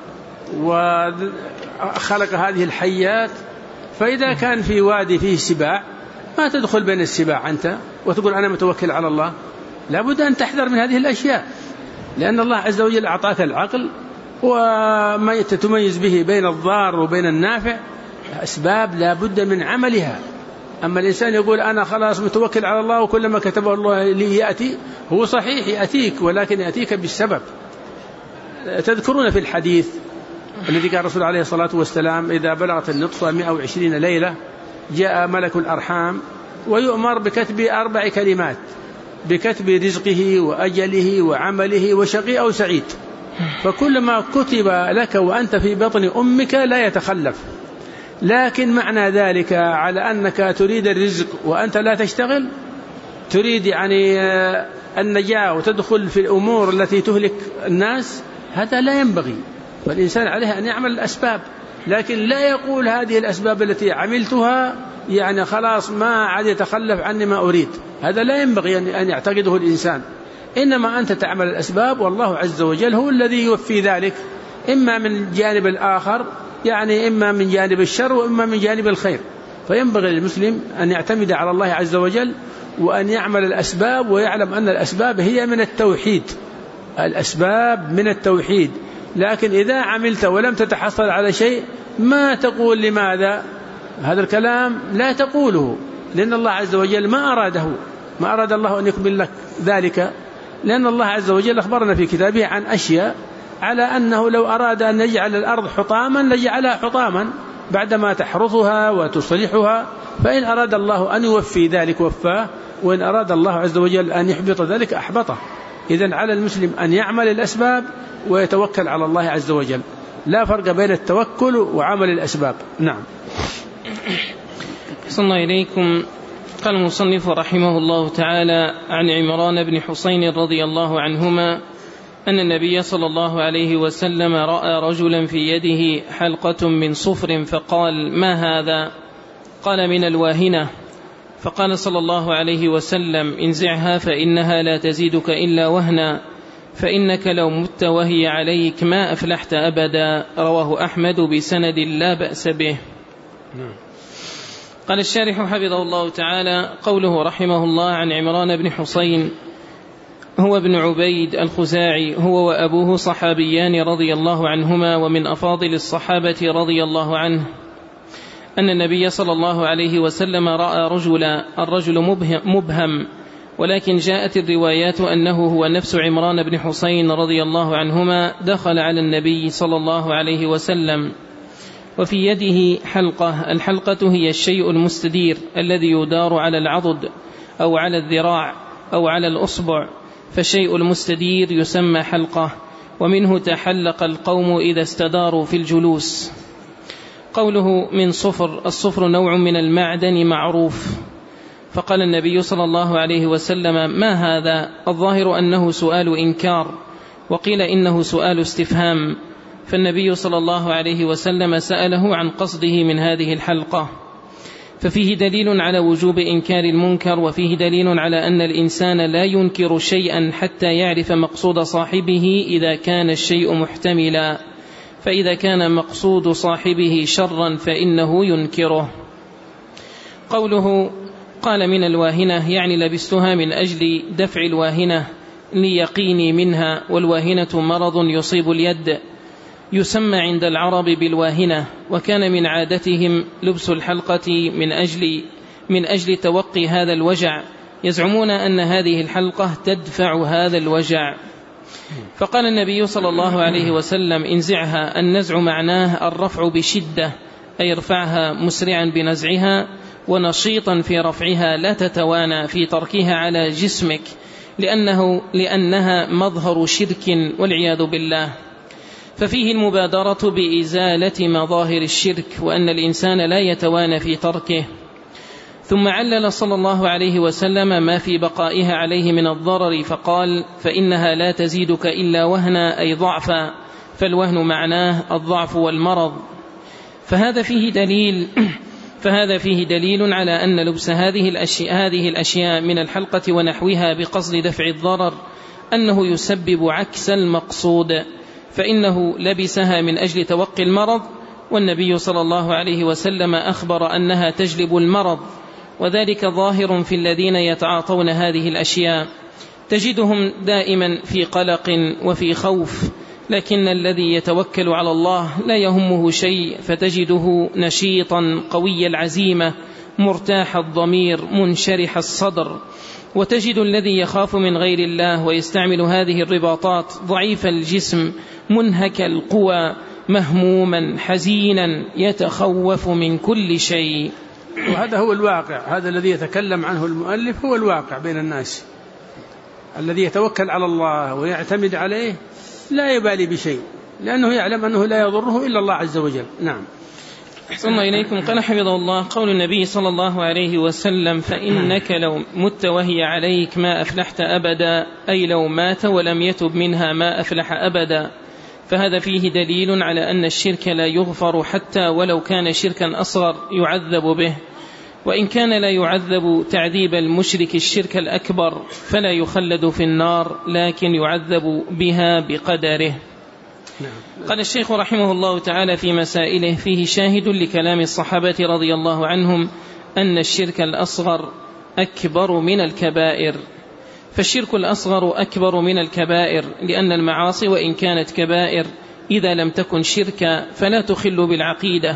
وخلق هذه الحيات، فإذا كان في وادي فيه سباع ما تدخل بين السباع أنت وتقول أنا متوكل على الله، لا بد أن تحذر من هذه الأشياء، لأن الله عز وجل أعطاك العقل وما تتميز به بين الضار وبين النافع، أسباب لا بد من عملها. أما الإنسان يقول أنا خلاص متوكل على الله وكلما كتبه الله لي يأتي، هو صحيح يأتيك، ولكن يأتيك بالسبب. تذكرون في الحديث الذي قال الرسول عليه الصلاة والسلام إذا بلغت النطفة 120 ليلة جاء ملك الأرحام ويؤمر بكتب 4 كلمات، بكتب رزقه وأجله وعمله وشقي أو سعيد، فكلما كتب لك وأنت في بطن أمك لا يتخلف. لكن معنى ذلك على أنك تريد الرزق وأنت لا تشتغل، تريد يعني النجاة وتدخل في الأمور التي تهلك الناس، هذا لا ينبغي. فالإنسان عليه أن يعمل الأسباب، لكن لا يقول هذه الأسباب التي عملتها يعني خلاص ما عاد يتخلف عني ما أريد، هذا لا ينبغي أن يعتقده الإنسان. إنما أنت تعمل الأسباب والله عز وجل هو الذي يوفي ذلك، إما من جانب الآخر يعني إما من جانب الشر وإما من جانب الخير. فينبغي للمسلم أن يعتمد على الله عز وجل وأن يعمل الأسباب، ويعلم أن الأسباب هي من التوحيد، الأسباب من التوحيد. لكن إذا عملت ولم تتحصل على شيء ما تقول لماذا، هذا الكلام لا تقوله، لأن الله عز وجل ما أراده، ما أراد الله أن يكمل لك ذلك، لأن الله عز وجل أخبرنا في كتابه عن أشياء على أنه لو أراد أن يجعل الأرض حطاما لجعلها حطاما بعدما تحرثها وتصلحها، فإن أراد الله أن يوفي ذلك وفاه، وإن أراد الله عز وجل أن يحبط ذلك أحبطه. إذن على المسلم أن يعمل الأسباب ويتوكل على الله عز وجل، لا فرق بين التوكل وعمل الأسباب. نعم. صلى إليكم. قال المصنف رحمه الله تعالى عن عمران بن حسين رضي الله عنهما أن النبي صلى الله عليه وسلم رأى رجلا في يده حلقة من صفر فقال ما هذا؟ قال من الواهنة. فقال صلى الله عليه وسلم انزعها فإنها لا تزيدك إلا وهنا، فإنك لو مت وهي عليك ما أفلحت أبدا. رواه أحمد بسند لا بأس به. قال الشارح حفظه الله تعالى قوله رحمه الله عن عمران بن حسين هو ابن عبيد الخزاعي، هو وأبوه صحابيان رضي الله عنهما ومن أفاضل الصحابة رضي الله عنه، أن النبي صلى الله عليه وسلم رأى رجلا، الرجل مبهم، ولكن جاءت الروايات أنه هو نفس عمران بن حسين رضي الله عنهما، دخل على النبي صلى الله عليه وسلم وفي يده حلقة. الحلقة هي الشيء المستدير الذي يدار على العضد أو على الذراع أو على الأصبع، فالشيء المستدير يسمى حلقة، ومنه تحلق القوم إذا استداروا في الجلوس. قوله من صفر، الصفر نوع من المعدن معروف. فقال النبي صلى الله عليه وسلم: ما هذا؟ الظاهر أنه سؤال إنكار، وقيل إنه سؤال استفهام، فالنبي صلى الله عليه وسلم سأله عن قصده من هذه الحلقة. ففيه دليل على وجوب إنكار المنكر، وفيه دليل على أن الإنسان لا ينكر شيئا حتى يعرف مقصود صاحبه إذا كان الشيء محتملا، فإذا كان مقصود صاحبه شرا فإنه ينكره. قوله قال من الواهنة، يعني لبستها من أجل دفع الواهنة ليقيني منها، والواهنة مرض يصيب اليد يسمى عند العرب بالواهنة، وكان من عادتهم لبس الحلقة من أجل توقي هذا الوجع، يزعمون أن هذه الحلقة تدفع هذا الوجع. فقال النبي صلى الله عليه وسلم: انزعها. النزع معناه الرفع بشدة، أي ارفعها مسرعا بنزعها ونشيطا في رفعها، لا تتوانى في تركها على جسمك، لأنها مظهر شرك والعياذ بالله. ففيه المبادرة بإزالة مظاهر الشرك، وأن الإنسان لا يتوانى في تركه. ثم علل صلى الله عليه وسلم ما في بقائها عليه من الضرر، فقال: فإنها لا تزيدك إلا وهنا، أي ضعفا، فالوهن معناه الضعف والمرض. فهذا فيه دليل على أن لبس هذه الأشياء من الحلقة ونحوها بقصد دفع الضرر أنه يسبب عكس المقصود، فإنه لبسها من أجل توقي المرض، والنبي صلى الله عليه وسلم أخبر أنها تجلب المرض، وذلك ظاهر في الذين يتعاطون هذه الأشياء، تجدهم دائما في قلق وفي خوف، لكن الذي يتوكل على الله لا يهمه شيء، فتجده نشيطا قوي العزيمة مرتاح الضمير منشرح الصدر. وتجد الذي يخاف من غير الله ويستعمل هذه الرباطات ضعيف الجسم منهك القوى مهموما حزينا يتخوف من كل شيء. وهذا هو الواقع، هذا الذي يتكلم عنه المؤلف هو الواقع بين الناس. الذي يتوكل على الله ويعتمد عليه لا يبالي بشيء، لأنه يعلم أنه لا يضره إلا الله عز وجل. نعم. أحسن إليكم. قال حفظه الله: قول النبي صلى الله عليه وسلم: فإنك لو مت وهي عليك ما أفلحت أبدا، أي لو مات ولم يتب منها ما أفلح أبدا. فهذا فيه دليل على أن الشرك لا يغفر، حتى ولو كان شركا أصغر يعذب به، وإن كان لا يعذب تعذيب المشرك الشرك الأكبر فلا يخلد في النار، لكن يعذب بها بقدره. قال الشيخ رحمه الله تعالى في مسائله: فيه شاهد لكلام الصحابة رضي الله عنهم أن الشرك الأصغر أكبر من الكبائر. فالشرك الأصغر أكبر من الكبائر، لأن المعاصي وإن كانت كبائر إذا لم تكن شركا فلا تخل بالعقيدة،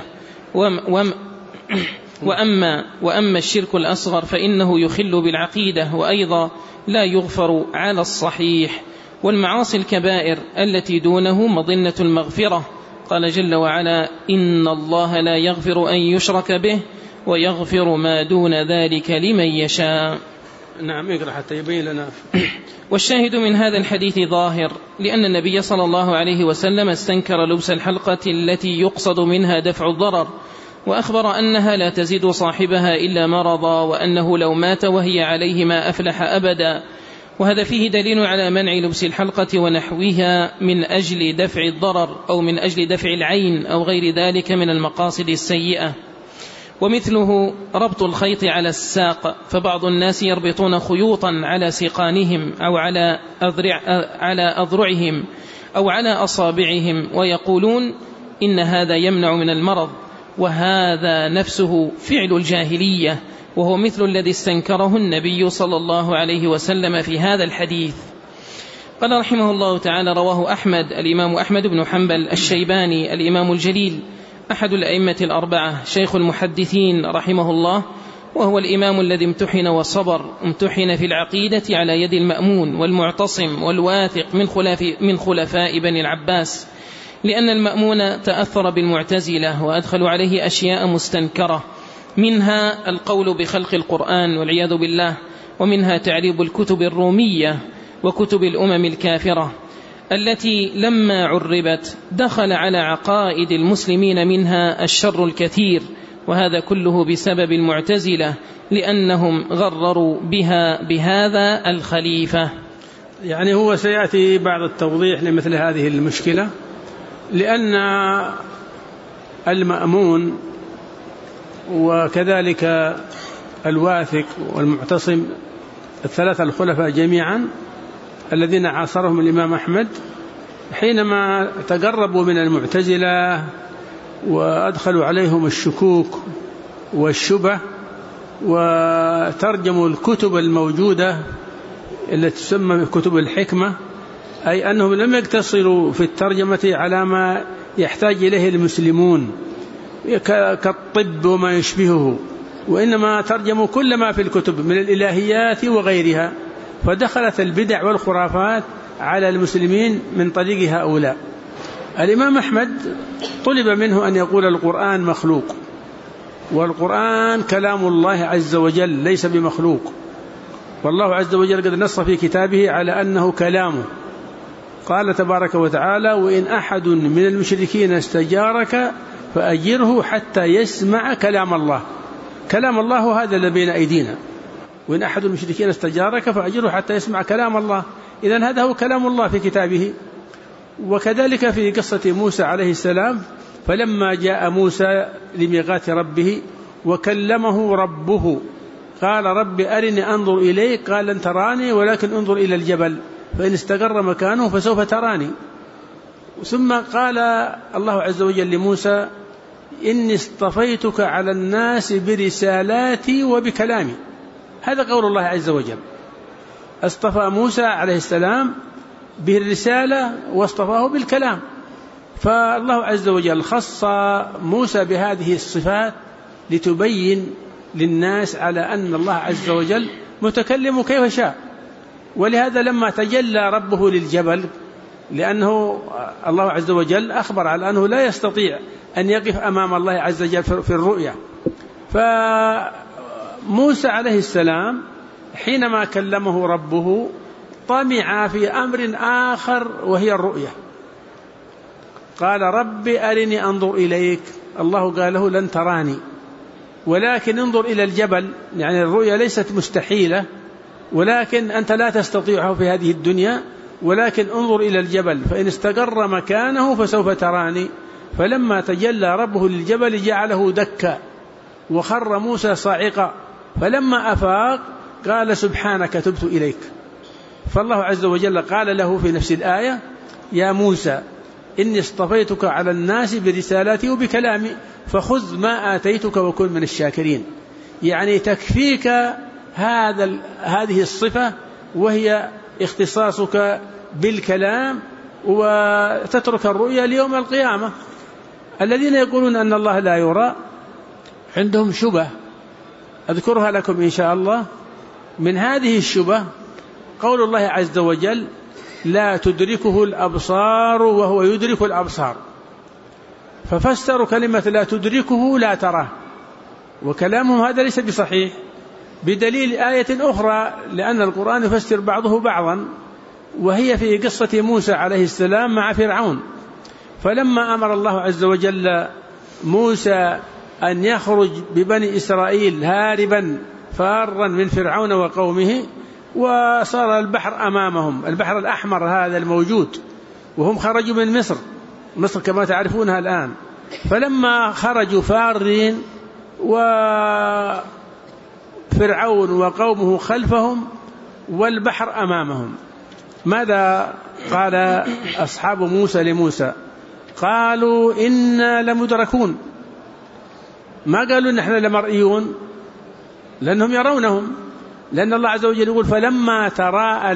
وأما الشرك الأصغر فإنه يخل بالعقيدة، وأيضا لا يغفر على الصحيح. والمعاصي الكبائر التي دونه مظنة المغفرة، قال جل وعلا: إن الله لا يغفر أن يشرك به ويغفر ما دون ذلك لمن يشاء. نعم، يقرأ حتى يبين لنا. والشاهد من هذا الحديث ظاهر، لأن النبي صلى الله عليه وسلم استنكر لبس الحلقة التي يقصد منها دفع الضرر، وأخبر أنها لا تزيد صاحبها إلا مرضا، وأنه لو مات وهي عليه ما أفلح أبدا. وهذا فيه دليل على منع لبس الحلقة ونحوها من أجل دفع الضرر أو من أجل دفع العين أو غير ذلك من المقاصد السيئة. ومثله ربط الخيط على الساق، فبعض الناس يربطون خيوطا على سيقانهم أو على أذرعهم أو على أصابعهم، ويقولون إن هذا يمنع من المرض، وهذا نفسه فعل الجاهلية، وهو مثل الذي استنكره النبي صلى الله عليه وسلم في هذا الحديث. قال رحمه الله تعالى: رواه أحمد، الإمام أحمد بن حنبل الشيباني الإمام الجليل أحد الأئمة الأربعة، شيخ المحدثين رحمه الله، وهو الإمام الذي امتحن وصبر، امتحن في العقيدة على يد المأمون والمعتصم والواثق من خلفاء بني العباس، لأن المأمون تأثر بالمعتزلة وأدخلوا عليه أشياء مستنكرة، منها القول بخلق القرآن والعياذ بالله، ومنها تعريب الكتب الرومية وكتب الأمم الكافرة التي لما عربت دخل على عقائد المسلمين منها الشر الكثير، وهذا كله بسبب المعتزلة لأنهم غرروا بها بهذا الخليفة. يعني هو سيأتي بعض التوضيح لمثل هذه المشكلة، لأن المأمون وكذلك الواثق والمعتصم الثلاثة الخلفاء جميعا الذين عاصرهم الإمام أحمد حينما تقربوا من المعتزلة وأدخلوا عليهم الشكوك والشبه وترجموا الكتب الموجودة التي تسمى كتب الحكمة، أي أنهم لم يقتصروا في الترجمة على ما يحتاج إليه المسلمون كالطب وما يشبهه، وإنما ترجموا كل ما في الكتب من الإلهيات وغيرها، فدخلت البدع والخرافات على المسلمين من طريق هؤلاء. الإمام أحمد طلب منه أن يقول القرآن مخلوق، والقرآن كلام الله عز وجل ليس بمخلوق، والله عز وجل قد نص في كتابه على أنه كلامه، قال تبارك وتعالى: وإن أحد من المشركين استجارك فأجره حتى يسمع كلام الله. كلام الله هذا الذي بين أيدينا، وإن أحد المشركين استجارك فأجره حتى يسمع كلام الله، إذن هذا هو كلام الله في كتابه. وكذلك في قصة موسى عليه السلام، فلما جاء موسى لميقات ربه وكلمه ربه قال: رب أرني أنظر إليك، قال: لن تراني ولكن انظر إلى الجبل فإن استقر مكانه فسوف تراني. ثم قال الله عز وجل لموسى: إني اصطفيتك على الناس برسالاتي وبكلامي. هذا قول الله عز وجل، اصطفى موسى عليه السلام بالرسالة واصطفاه بالكلام، فالله عز وجل خص موسى بهذه الصفات لتبين للناس على أن الله عز وجل متكلم كيف شاء. ولهذا لما تجلى ربه للجبل، لأنه الله عز وجل أخبر على أنه لا يستطيع أن يقف أمام الله عز وجل في الرؤية، فموسى عليه السلام حينما كلمه ربه طمع في أمر آخر وهي الرؤية، قال: رب أرني أنظر إليك. الله قال له: لن تراني ولكن انظر إلى الجبل، يعني الرؤية ليست مستحيلة، ولكن أنت لا تستطيعه في هذه الدنيا، ولكن انظر إلى الجبل فإن استقر مكانه فسوف تراني. فلما تجلى ربه للجبل جعله دكا وخر موسى صاعقا، فلما أفاق قال: سبحانك تبت إليك. فالله عز وجل قال له في نفس الآية: يا موسى إني اصطفيتك على الناس برسالاتي وبكلامي فخذ ما آتيتك وكن من الشاكرين. يعني تكفيك هذه الصفة وهي اختصاصك بالكلام، وتترك الرؤيا ليوم القيامة. الذين يقولون أن الله لا يرى عندهم شبه أذكرها لكم إن شاء الله. من هذه الشبه قول الله عز وجل: لا تدركه الأبصار وهو يدرك الأبصار، ففسروا كلمة لا تدركه لا تراه، وكلامهم هذا ليس بصحيح، بدليل آية أخرى، لأن القرآن يفسر بعضه بعضا، وهي في قصة موسى عليه السلام مع فرعون. فلما أمر الله عز وجل موسى أن يخرج ببني إسرائيل هاربا فارا من فرعون وقومه، وصار البحر أمامهم، البحر الأحمر هذا الموجود، وهم خرجوا من مصر كما تعرفونها الآن. فلما خرجوا فارين وفرعون وقومه خلفهم والبحر أمامهم، ماذا قال أصحاب موسى لموسى؟ قالوا إنا لمدركون. ما قالوا نحن لمرئيون، لأنهم يرونهم، لأن الله عز وجل يقول: فلما تراءى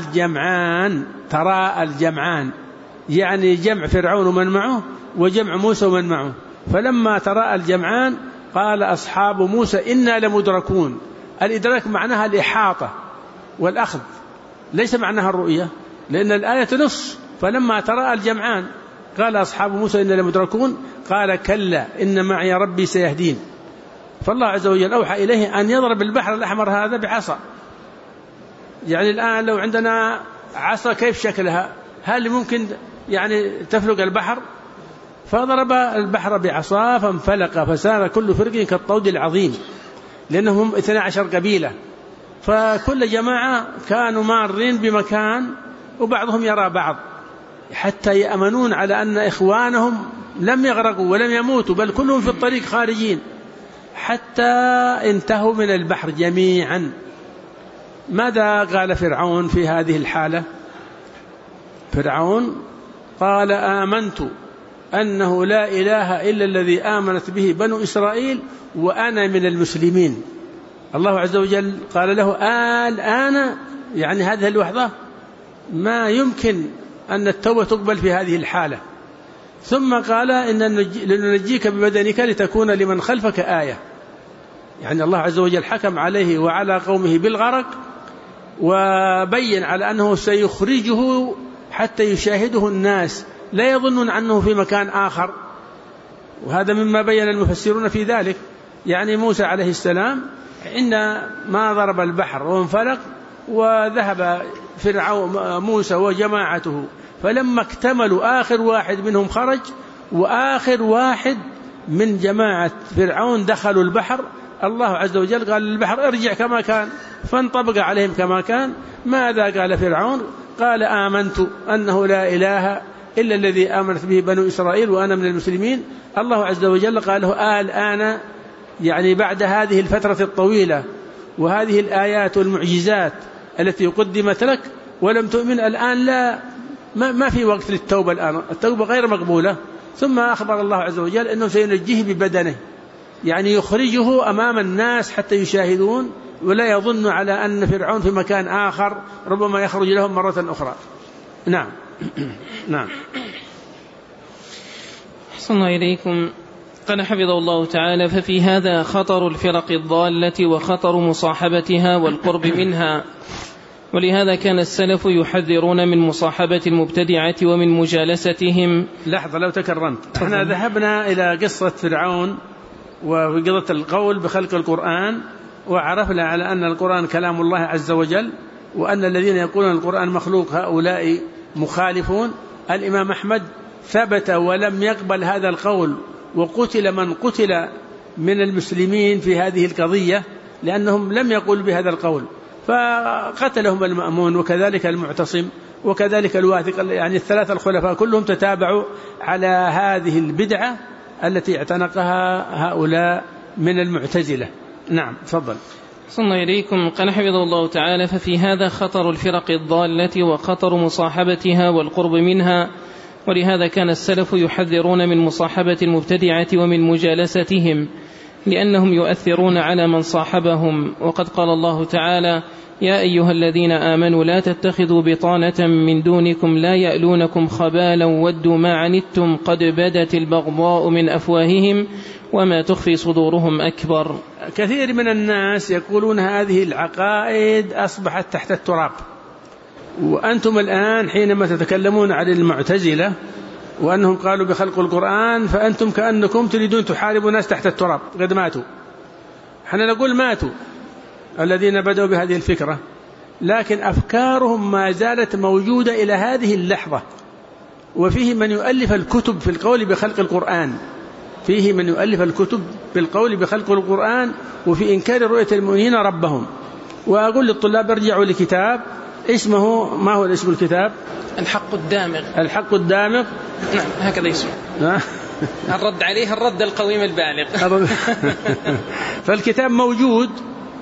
الجمعان، يعني جمع فرعون ومن معه وجمع موسى ومن معه. فلما تراءى الجمعان قال أصحاب موسى إنا لمدركون. الإدراك معناها الإحاطة والأخذ، ليس معناها الرؤية، لأن الآية نص: فلما تراءى الجمعان، قال أصحاب موسى إننا لمدركون قال كلا إن معي ربي سيهدين. فالله عز وجل أوحى إليه أن يضرب البحر الأحمر هذا بعصا. يعني الآن لو عندنا عصا كيف شكلها؟ هل ممكن يعني تفلق البحر؟ فضرب البحر بعصا فانفلق فسار كل فرق كالطود العظيم، لأنهم 12 قبيلة، فكل جماعة كانوا مارين بمكان وبعضهم يرى بعض حتى يأمنون على أن إخوانهم لم يغرقوا ولم يموتوا، بل كلهم في الطريق خارجين، حتى انتهوا من البحر جميعا. ماذا قال فرعون في هذه الحالة؟ فرعون قال آمنت أنه لا إله إلا الذي آمنت به بنو إسرائيل وأنا من المسلمين. الله عز وجل قال له الآن، يعني هذه اللحظة ما يمكن أن التوبة تقبل في هذه الحالة. ثم قال إن لننجيك ببدنك لتكون لمن خلفك آية. يعني الله عز وجل حكم عليه وعلى قومه بالغرق، وبين على أنه سيخرجه حتى يشاهده الناس لا يظنون أنه في مكان آخر. وهذا مما بين المفسرون في ذلك. يعني موسى عليه السلام عندما ضرب البحر وانفلق وذهب فرعون موسى وجماعته، فلما اكتملوا آخر واحد منهم خرج، وآخر واحد من جماعة فرعون دخلوا البحر، الله عز وجل قال للبحر ارجع كما كان، فانطبق عليهم كما كان. ماذا قال فرعون؟ قال آمنت أنه لا إله إلا الذي آمنت به بنو إسرائيل وأنا من المسلمين. الله عز وجل قال له الآن، يعني بعد هذه الفترة الطويلة وهذه الآيات والمعجزات التي قدمت لك ولم تؤمن، الآن لا ما في وقت للتوبة، الآن التوبة غير مقبولة. ثم أخبر الله عز وجل أنه سينجيه ببدنه، يعني يخرجه أمام الناس حتى يشاهدون ولا يظن على أن فرعون في مكان آخر ربما يخرج لهم مرة أخرى. نعم. نعم. أحسن إليكم. قال حفظه الله تعالى: ففي هذا خطر الفرق الضالة وخطر مصاحبتها والقرب منها، ولهذا كان السلف يحذرون من مصاحبة المبتدعة ومن مجالستهم. لحظة لو تكرمت، احنا ذهبنا إلى قصة فرعون وقضة القول بخلق القرآن، وعرفنا على أن القرآن كلام الله عز وجل، وأن الذين يقولون القرآن مخلوق هؤلاء مخالفون. الإمام أحمد ثبت ولم يقبل هذا القول، وقتل من قتل من المسلمين في هذه القضية لأنهم لم يقولوا بهذا القول، فقتلهم المأمون وكذلك المعتصم وكذلك الواثق. يعني الثلاثة الخلفاء كلهم تتابعوا على هذه البدعة التي اعتنقها هؤلاء من المعتزلة. نعم تفضل. صلى إليكم. قال حفظه الله تعالى: ففي هذا خطر الفرق الضالة وخطر مصاحبتها والقرب منها، ولهذا كان السلف يحذرون من مصاحبة المبتدعة ومن مجالستهم، لأنهم يؤثرون على من صاحبهم. وقد قال الله تعالى: يا أيها الذين آمنوا لا تتخذوا بطانة من دونكم لا يألونكم خبالا ودوا ما عنتم قد بدت البغضاء من أفواههم وما تخفي صدورهم أكبر. كثير من الناس يقولون هذه العقائد أصبحت تحت التراب، وأنتم الآن حينما تتكلمون عن المعتزلة وأنهم قالوا بخلق القرآن، فأنتم كأنكم تريدون تحاربوا ناس تحت التراب قد ماتوا. حنا نقول ماتوا الذين بدأوا بهذه الفكرة، لكن أفكارهم ما زالت موجودة إلى هذه اللحظة. وفيه من يؤلف الكتب في القول بخلق القرآن، فيه من يؤلف الكتب بالقول بخلق القرآن وفي إنكار رؤية المؤمنين ربهم. وأقول للطلاب ارجعوا لكتاب اسمه، ما هو اسم الكتاب؟ الحق الدامغ. الحق الدامغ، نعم هكذا اسمه. الرد عليه الرد القويم البالغ. فالكتاب موجود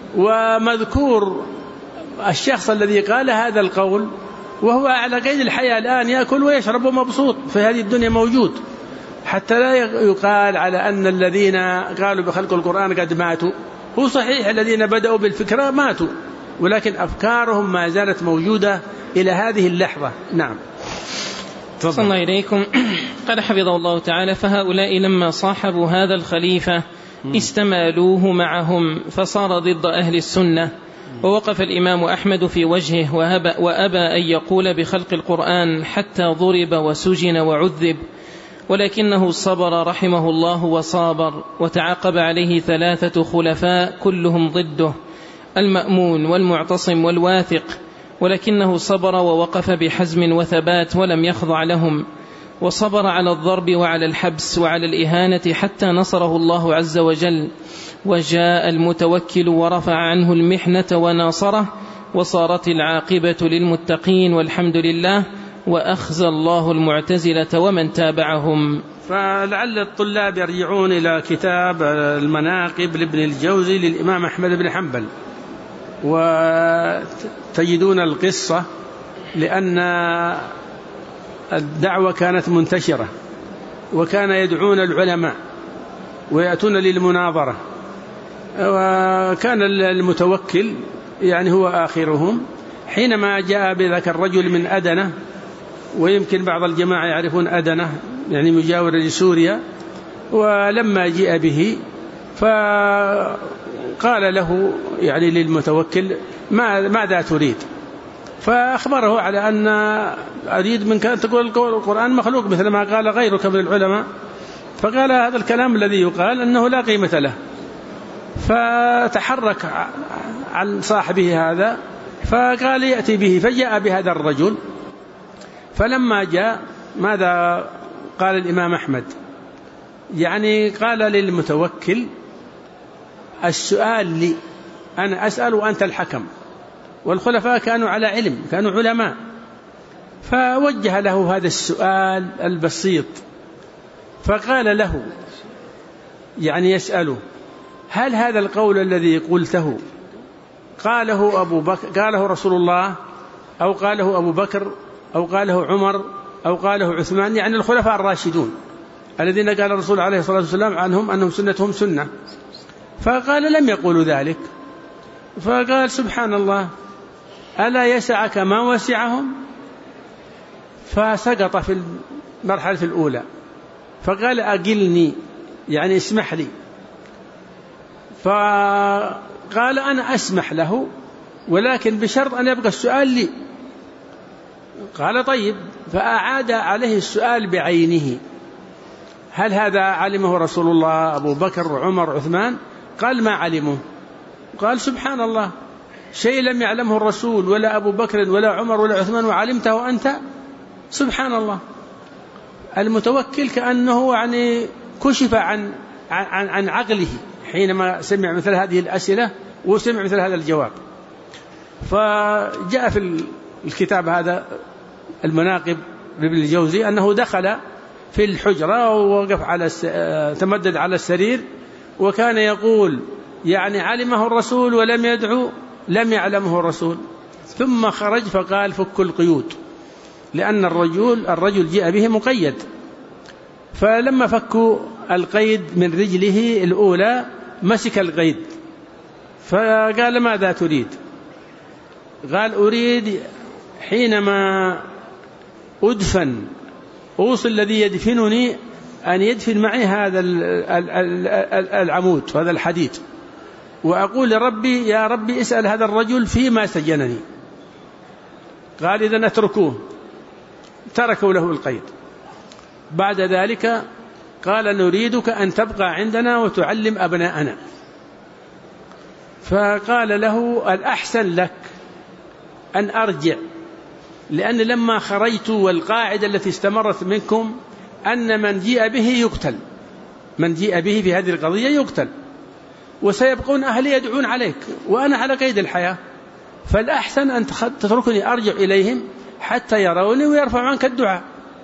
ومذكور الشخص الذي قال هذا القول، وهو على قيد الحياة الآن يأكل ويشرب ومبسوط في هذه الدنيا موجود، حتى لا يقال على أن الذين قالوا بخلق القرآن قد ماتوا. هو صحيح الذين بدأوا بالفكرة ماتوا، ولكن أفكارهم ما زالت موجودة إلى هذه اللحظة. نعم. صلى الله إليكم. قال حفظه الله تعالى: فهؤلاء لما صاحبوا هذا الخليفة استمالوه معهم فصار ضد أهل السنة، ووقف الإمام أحمد في وجهه وأبى أن يقول بخلق القرآن حتى ضرب وسجن وعذب، ولكنه صبر رحمه الله وصابر، وتعاقب عليه 3 خلفاء كلهم ضده، المأمون والمعتصم والواثق، ولكنه صبر ووقف بحزم وثبات ولم يخضع لهم، وصبر على الضرب وعلى الحبس وعلى الإهانة حتى نصره الله عز وجل، وجاء المتوكل ورفع عنه المحنة وناصره، وصارت العاقبة للمتقين والحمد لله، وأخزى الله المعتزلة ومن تابعهم. فلعل الطلاب يرجعون إلى كتاب المناقب لابن الجوزي للإمام أحمد بن حنبل وتجدون القصة، لأن الدعوة كانت منتشرة وكان يدعون العلماء ويأتون للمناظرة، وكان المتوكل يعني هو آخرهم حينما جاء بذاك الرجل من أدنة، ويمكن بعض الجماعة يعرفون أدنة يعني مجاورة لسوريا، ولما جاء به فقال له يعني للمتوكل ماذا تريد؟ فأخبره على أن أريد منك أن تقول القرآن مخلوق مثل ما قال غيرك من العلماء. فقال هذا الكلام الذي يقال أنه لا قيمة له، فتحرك عن صاحبه هذا فقال يأتي به، فجاء بهذا الرجل. فلما جاء ماذا قال الإمام أحمد؟ يعني قال للمتوكل السؤال لي، أنا أسأل وأنت الحكم، والخلفاء كانوا على علم، كانوا علماء، فوجه له هذا السؤال البسيط، فقال له يعني يسأله هل هذا القول الذي قلته قاله رسول الله أو قاله أبو بكر أو قاله عمر أو قاله عثمان، يعني الخلفاء الراشدون الذين قال الرسول عليه الصلاة والسلام عنهم أنهم سنتهم سنة. فقال لم يقولوا ذلك. فقال سبحان الله ألا يسعك ما وسعهم؟ فسقط في المرحلة الأولى. فقال أقلني يعني اسمح لي. فقال أنا أسمح له ولكن بشرط أن يبقى السؤال لي. قال طيب. فأعاد عليه السؤال بعينه، هل هذا علمه رسول الله أبو بكر عمر عثمان؟ قال ما علمه. قال سبحان الله، شيء لم يعلمه الرسول ولا أبو بكر ولا عمر ولا عثمان وعلمته أنت؟ سبحان الله. المتوكل كأنه يعني كشف عن عقله حينما سمع مثل هذه الأسئلة وسمع مثل هذا الجواب. فجاء في الكتاب هذا المناقب لابن الجوزي أنه دخل في الحجرة ووقف تمدد على السرير، وكان يقول يعني علمه الرسول ولم يدعو، لم يعلمه الرسول. ثم خرج فقال فك القيود، لأن الرجل جاء به مقيد. فلما فكوا القيد من رجله الأولى مسك القيد، فقال ماذا تريد؟ قال أريد حينما أدفن أوصي الذي يدفنني أن يدفن معي هذا العمود وهذا الحديد، وأقول لربي يا ربي اسأل هذا الرجل فيما سجنني. قال إذن اتركوه. تركوا له القيد. بعد ذلك قال نريدك أن تبقى عندنا وتعلم أبناءنا. فقال له الأحسن لك أن أرجع، لأن لما خرجت والقاعدة التي استمرت منكم أن من جيء به يقتل، من جيء به في هذه القضية يقتل، وسيبقون أهلي يدعون عليك وأنا على قيد الحياة، فالأحسن أن تتركني أرجع إليهم حتى يروني ويرفعوا عنك الدعاء.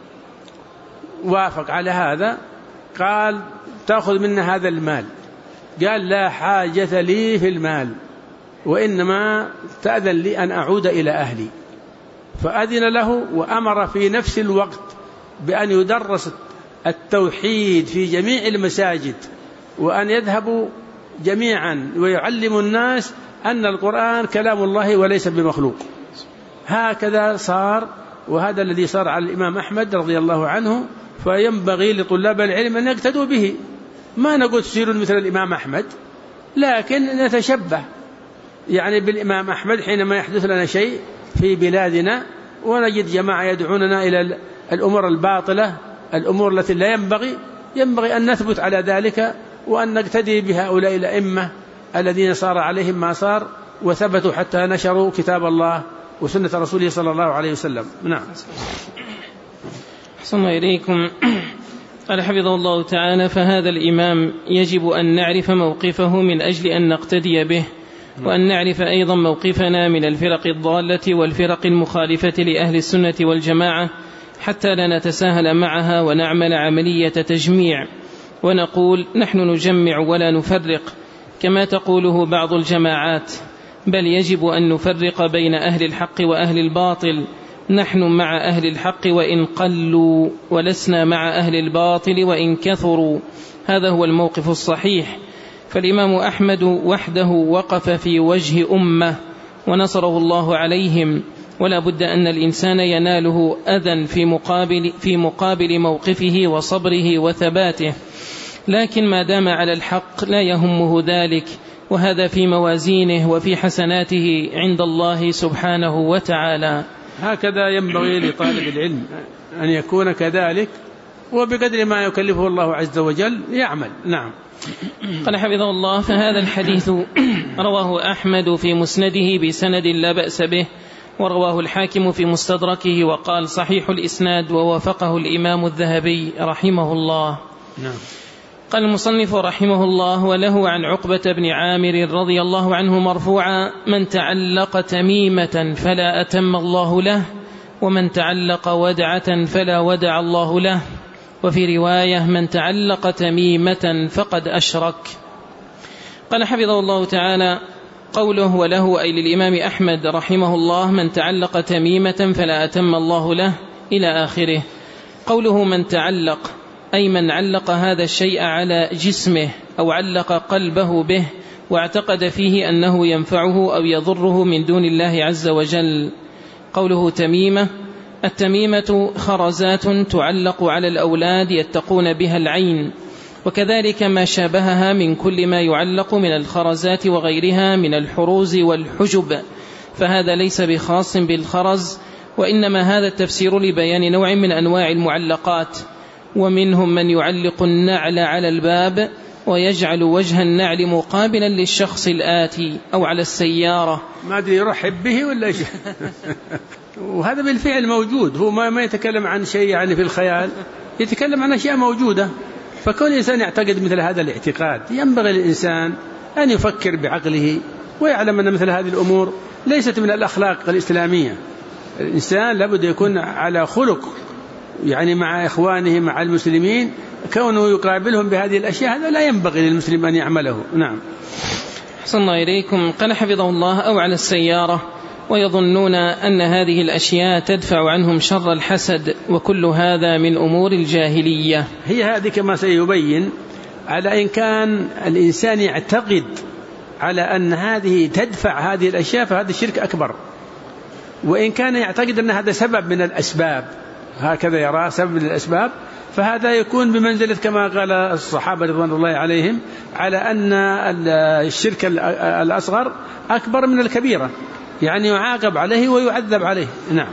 وافق على هذا. قال تأخذ منا هذا المال؟ قال لا حاجة لي في المال، وإنما تأذن لي أن أعود إلى أهلي. فأذن له، وأمر في نفس الوقت بأن يدرس التوحيد في جميع المساجد، وأن يذهبوا جميعا ويعلموا الناس أن القرآن كلام الله وليس بمخلوق. هكذا صار، وهذا الذي صار على الإمام أحمد رضي الله عنه. فينبغي لطلاب العلم أن يقتدوا به. ما نقول تسيرون مثل الإمام أحمد، لكن نتشبه يعني بالإمام أحمد حينما يحدث لنا شيء في بلادنا ونجد جماعة يدعوننا إلى الأمور الباطلة، الأمور التي لا ينبغي أن نثبت على ذلك وأن نقتدي بهؤلاء الأئمة الذين صار عليهم ما صار وثبتوا حتى نشروا كتاب الله وسنة رسوله صلى الله عليه وسلم. نعم. أحسن إليكم. قال حفظه الله تعالى: فهذا الإمام يجب أن نعرف موقفه من أجل أن نقتدي به، وأن نعرف أيضا موقفنا من الفرق الضالة والفرق المخالفة لأهل السنة والجماعة حتى لا نتساهل معها ونعمل عملية تجميع ونقول نحن نجمع ولا نفرق كما تقوله بعض الجماعات، بل يجب أن نفرق بين أهل الحق وأهل الباطل. نحن مع أهل الحق وإن قلوا، ولسنا مع أهل الباطل وإن كثروا. هذا هو الموقف الصحيح. فالإمام أحمد وحده وقف في وجه أمة ونصره الله عليهم، ولا بد أن الإنسان يناله أذى في مقابل موقفه وصبره وثباته، لكن ما دام على الحق لا يهمه ذلك، وهذا في موازينه وفي حسناته عند الله سبحانه وتعالى. هكذا ينبغي لطالب العلم أن يكون كذلك، وبقدر ما يكلفه الله عز وجل يعمل. نعم. قال حفظه الله: فهذا الحديث رواه أحمد في مسنده بسند لا بأس به، ورواه الحاكم في مستدركه وقال صحيح الإسناد، ووافقه الإمام الذهبي رحمه الله. نعم. قال المصنف رحمه الله: وله عن عقبة بن عامر رضي الله عنه مرفوعا: من تعلق تميمة فلا أتم الله له، ومن تعلق ودعة فلا ودع الله له. وفي رواية: من تعلق تميمة فقد أشرك. قال حفظه الله تعالى: قوله وله أي للإمام أحمد رحمه الله: من تعلق تميمة فلا أتم الله له إلى آخره. قوله من تعلق أي من علق هذا الشيء على جسمه أو علق قلبه به واعتقد فيه أنه ينفعه أو يضره من دون الله عز وجل. قوله تميمة: التميمة خرزات تعلق على الأولاد يتقون بها العين، وكذلك ما شابهها من كل ما يعلق من الخرزات وغيرها من الحروز والحجب، فهذا ليس بخاص بالخرز، وإنما هذا التفسير لبيان نوع من أنواع المعلقات. ومنهم من يعلق النعل على الباب ويجعل وجه النعل مقابلا للشخص الآتي أو على السيارة، ما أدري يرحب به ولا شيء. وهذا بالفعل موجود، هو ما يتكلم عن شيء يعني في الخيال، يتكلم عن أشياء موجودة. فكل إنسان يعتقد مثل هذا الاعتقاد ينبغي للإنسان أن يفكر بعقله ويعلم أن مثل هذه الأمور ليست من الأخلاق الإسلامية. الإنسان لابد يكون على خلق يعني مع إخوانه مع المسلمين، كونه يقابلهم بهذه الأشياء هذا لا ينبغي للمسلم أن يعمله. نعم. حسنا إليكم. قال حفظه الله: أو على السيارة، ويظنون أن هذه الأشياء تدفع عنهم شر الحسد، وكل هذا من أمور الجاهلية. هي هذه كما سيبين، على إن كان الإنسان يعتقد على أن هذه تدفع هذه الأشياء فهذا الشرك أكبر، وإن كان يعتقد أن هذا سبب من الأسباب، هكذا يرى سبب من الأسباب، فهذا يكون بمنزلة كما قال الصحابة رضوان الله عليهم على أن الشرك الأصغر أكبر من الكبيرة، يعني يعاقب عليه ويعذب عليه. نعم.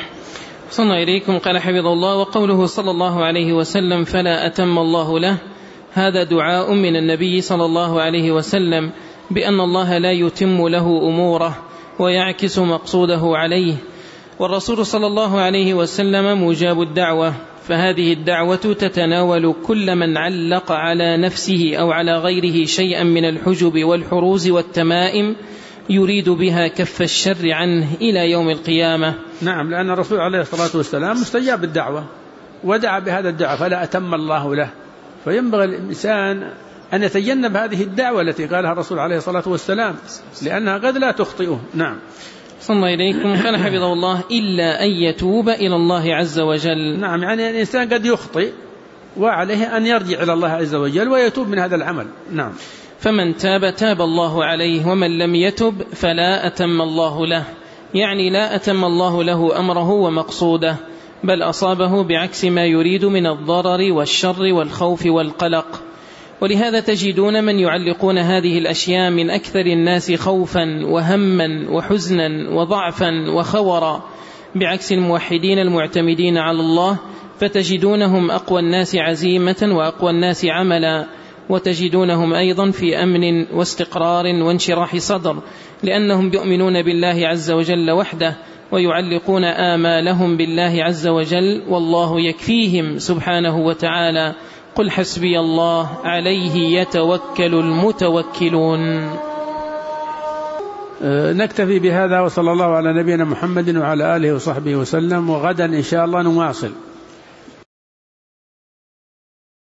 صلى إليكم. قال حفظه الله: وقوله صلى الله عليه وسلم فلا أتم الله له، هذا دعاء من النبي صلى الله عليه وسلم بأن الله لا يتم له أموره ويعكس مقصوده عليه، والرسول صلى الله عليه وسلم مجاب الدعوة، فهذه الدعوة تتناول كل من علق على نفسه أو على غيره شيئا من الحجب والحروز والتمائم يريد بها كف الشر عنه إلى يوم القيامة. نعم، لأن الرسول عليه الصلاة والسلام مستجاب الدعوة ودعا بهذا الدعوة فلا أتم الله له، فينبغي الإنسان أن يتجنب هذه الدعوة التي قالها الرسول عليه الصلاة والسلام، لأنها قد لا تخطئه. نعم. صلى إليكم. كان حفظه الله: إلا أن يتوب إلى الله عز وجل. نعم، يعني الإنسان قد يخطئ وعليه أن يرجع إلى الله عز وجل ويتوب من هذا العمل. نعم. فمن تاب تاب الله عليه، ومن لم يتب فلا أتم الله له، يعني لا أتم الله له أمره ومقصوده، بل أصابه بعكس ما يريد من الضرر والشر والخوف والقلق. ولهذا تجدون من يعلقون هذه الأشياء من أكثر الناس خوفا وهما وحزنا وضعفا وخورا، بعكس الموحدين المعتمدين على الله، فتجدونهم أقوى الناس عزيمة وأقوى الناس عملا، وتجدونهم أيضا في أمن واستقرار وانشراح صدر، لأنهم يؤمنون بالله عز وجل وحده ويعلقون آمالهم بالله عز وجل، والله يكفيهم سبحانه وتعالى. قل حسبي الله عليه يتوكل المتوكلون. نكتفي بهذا، وصلى الله على نبينا محمد وعلى آله وصحبه وسلم، وغدا إن شاء الله نواصل.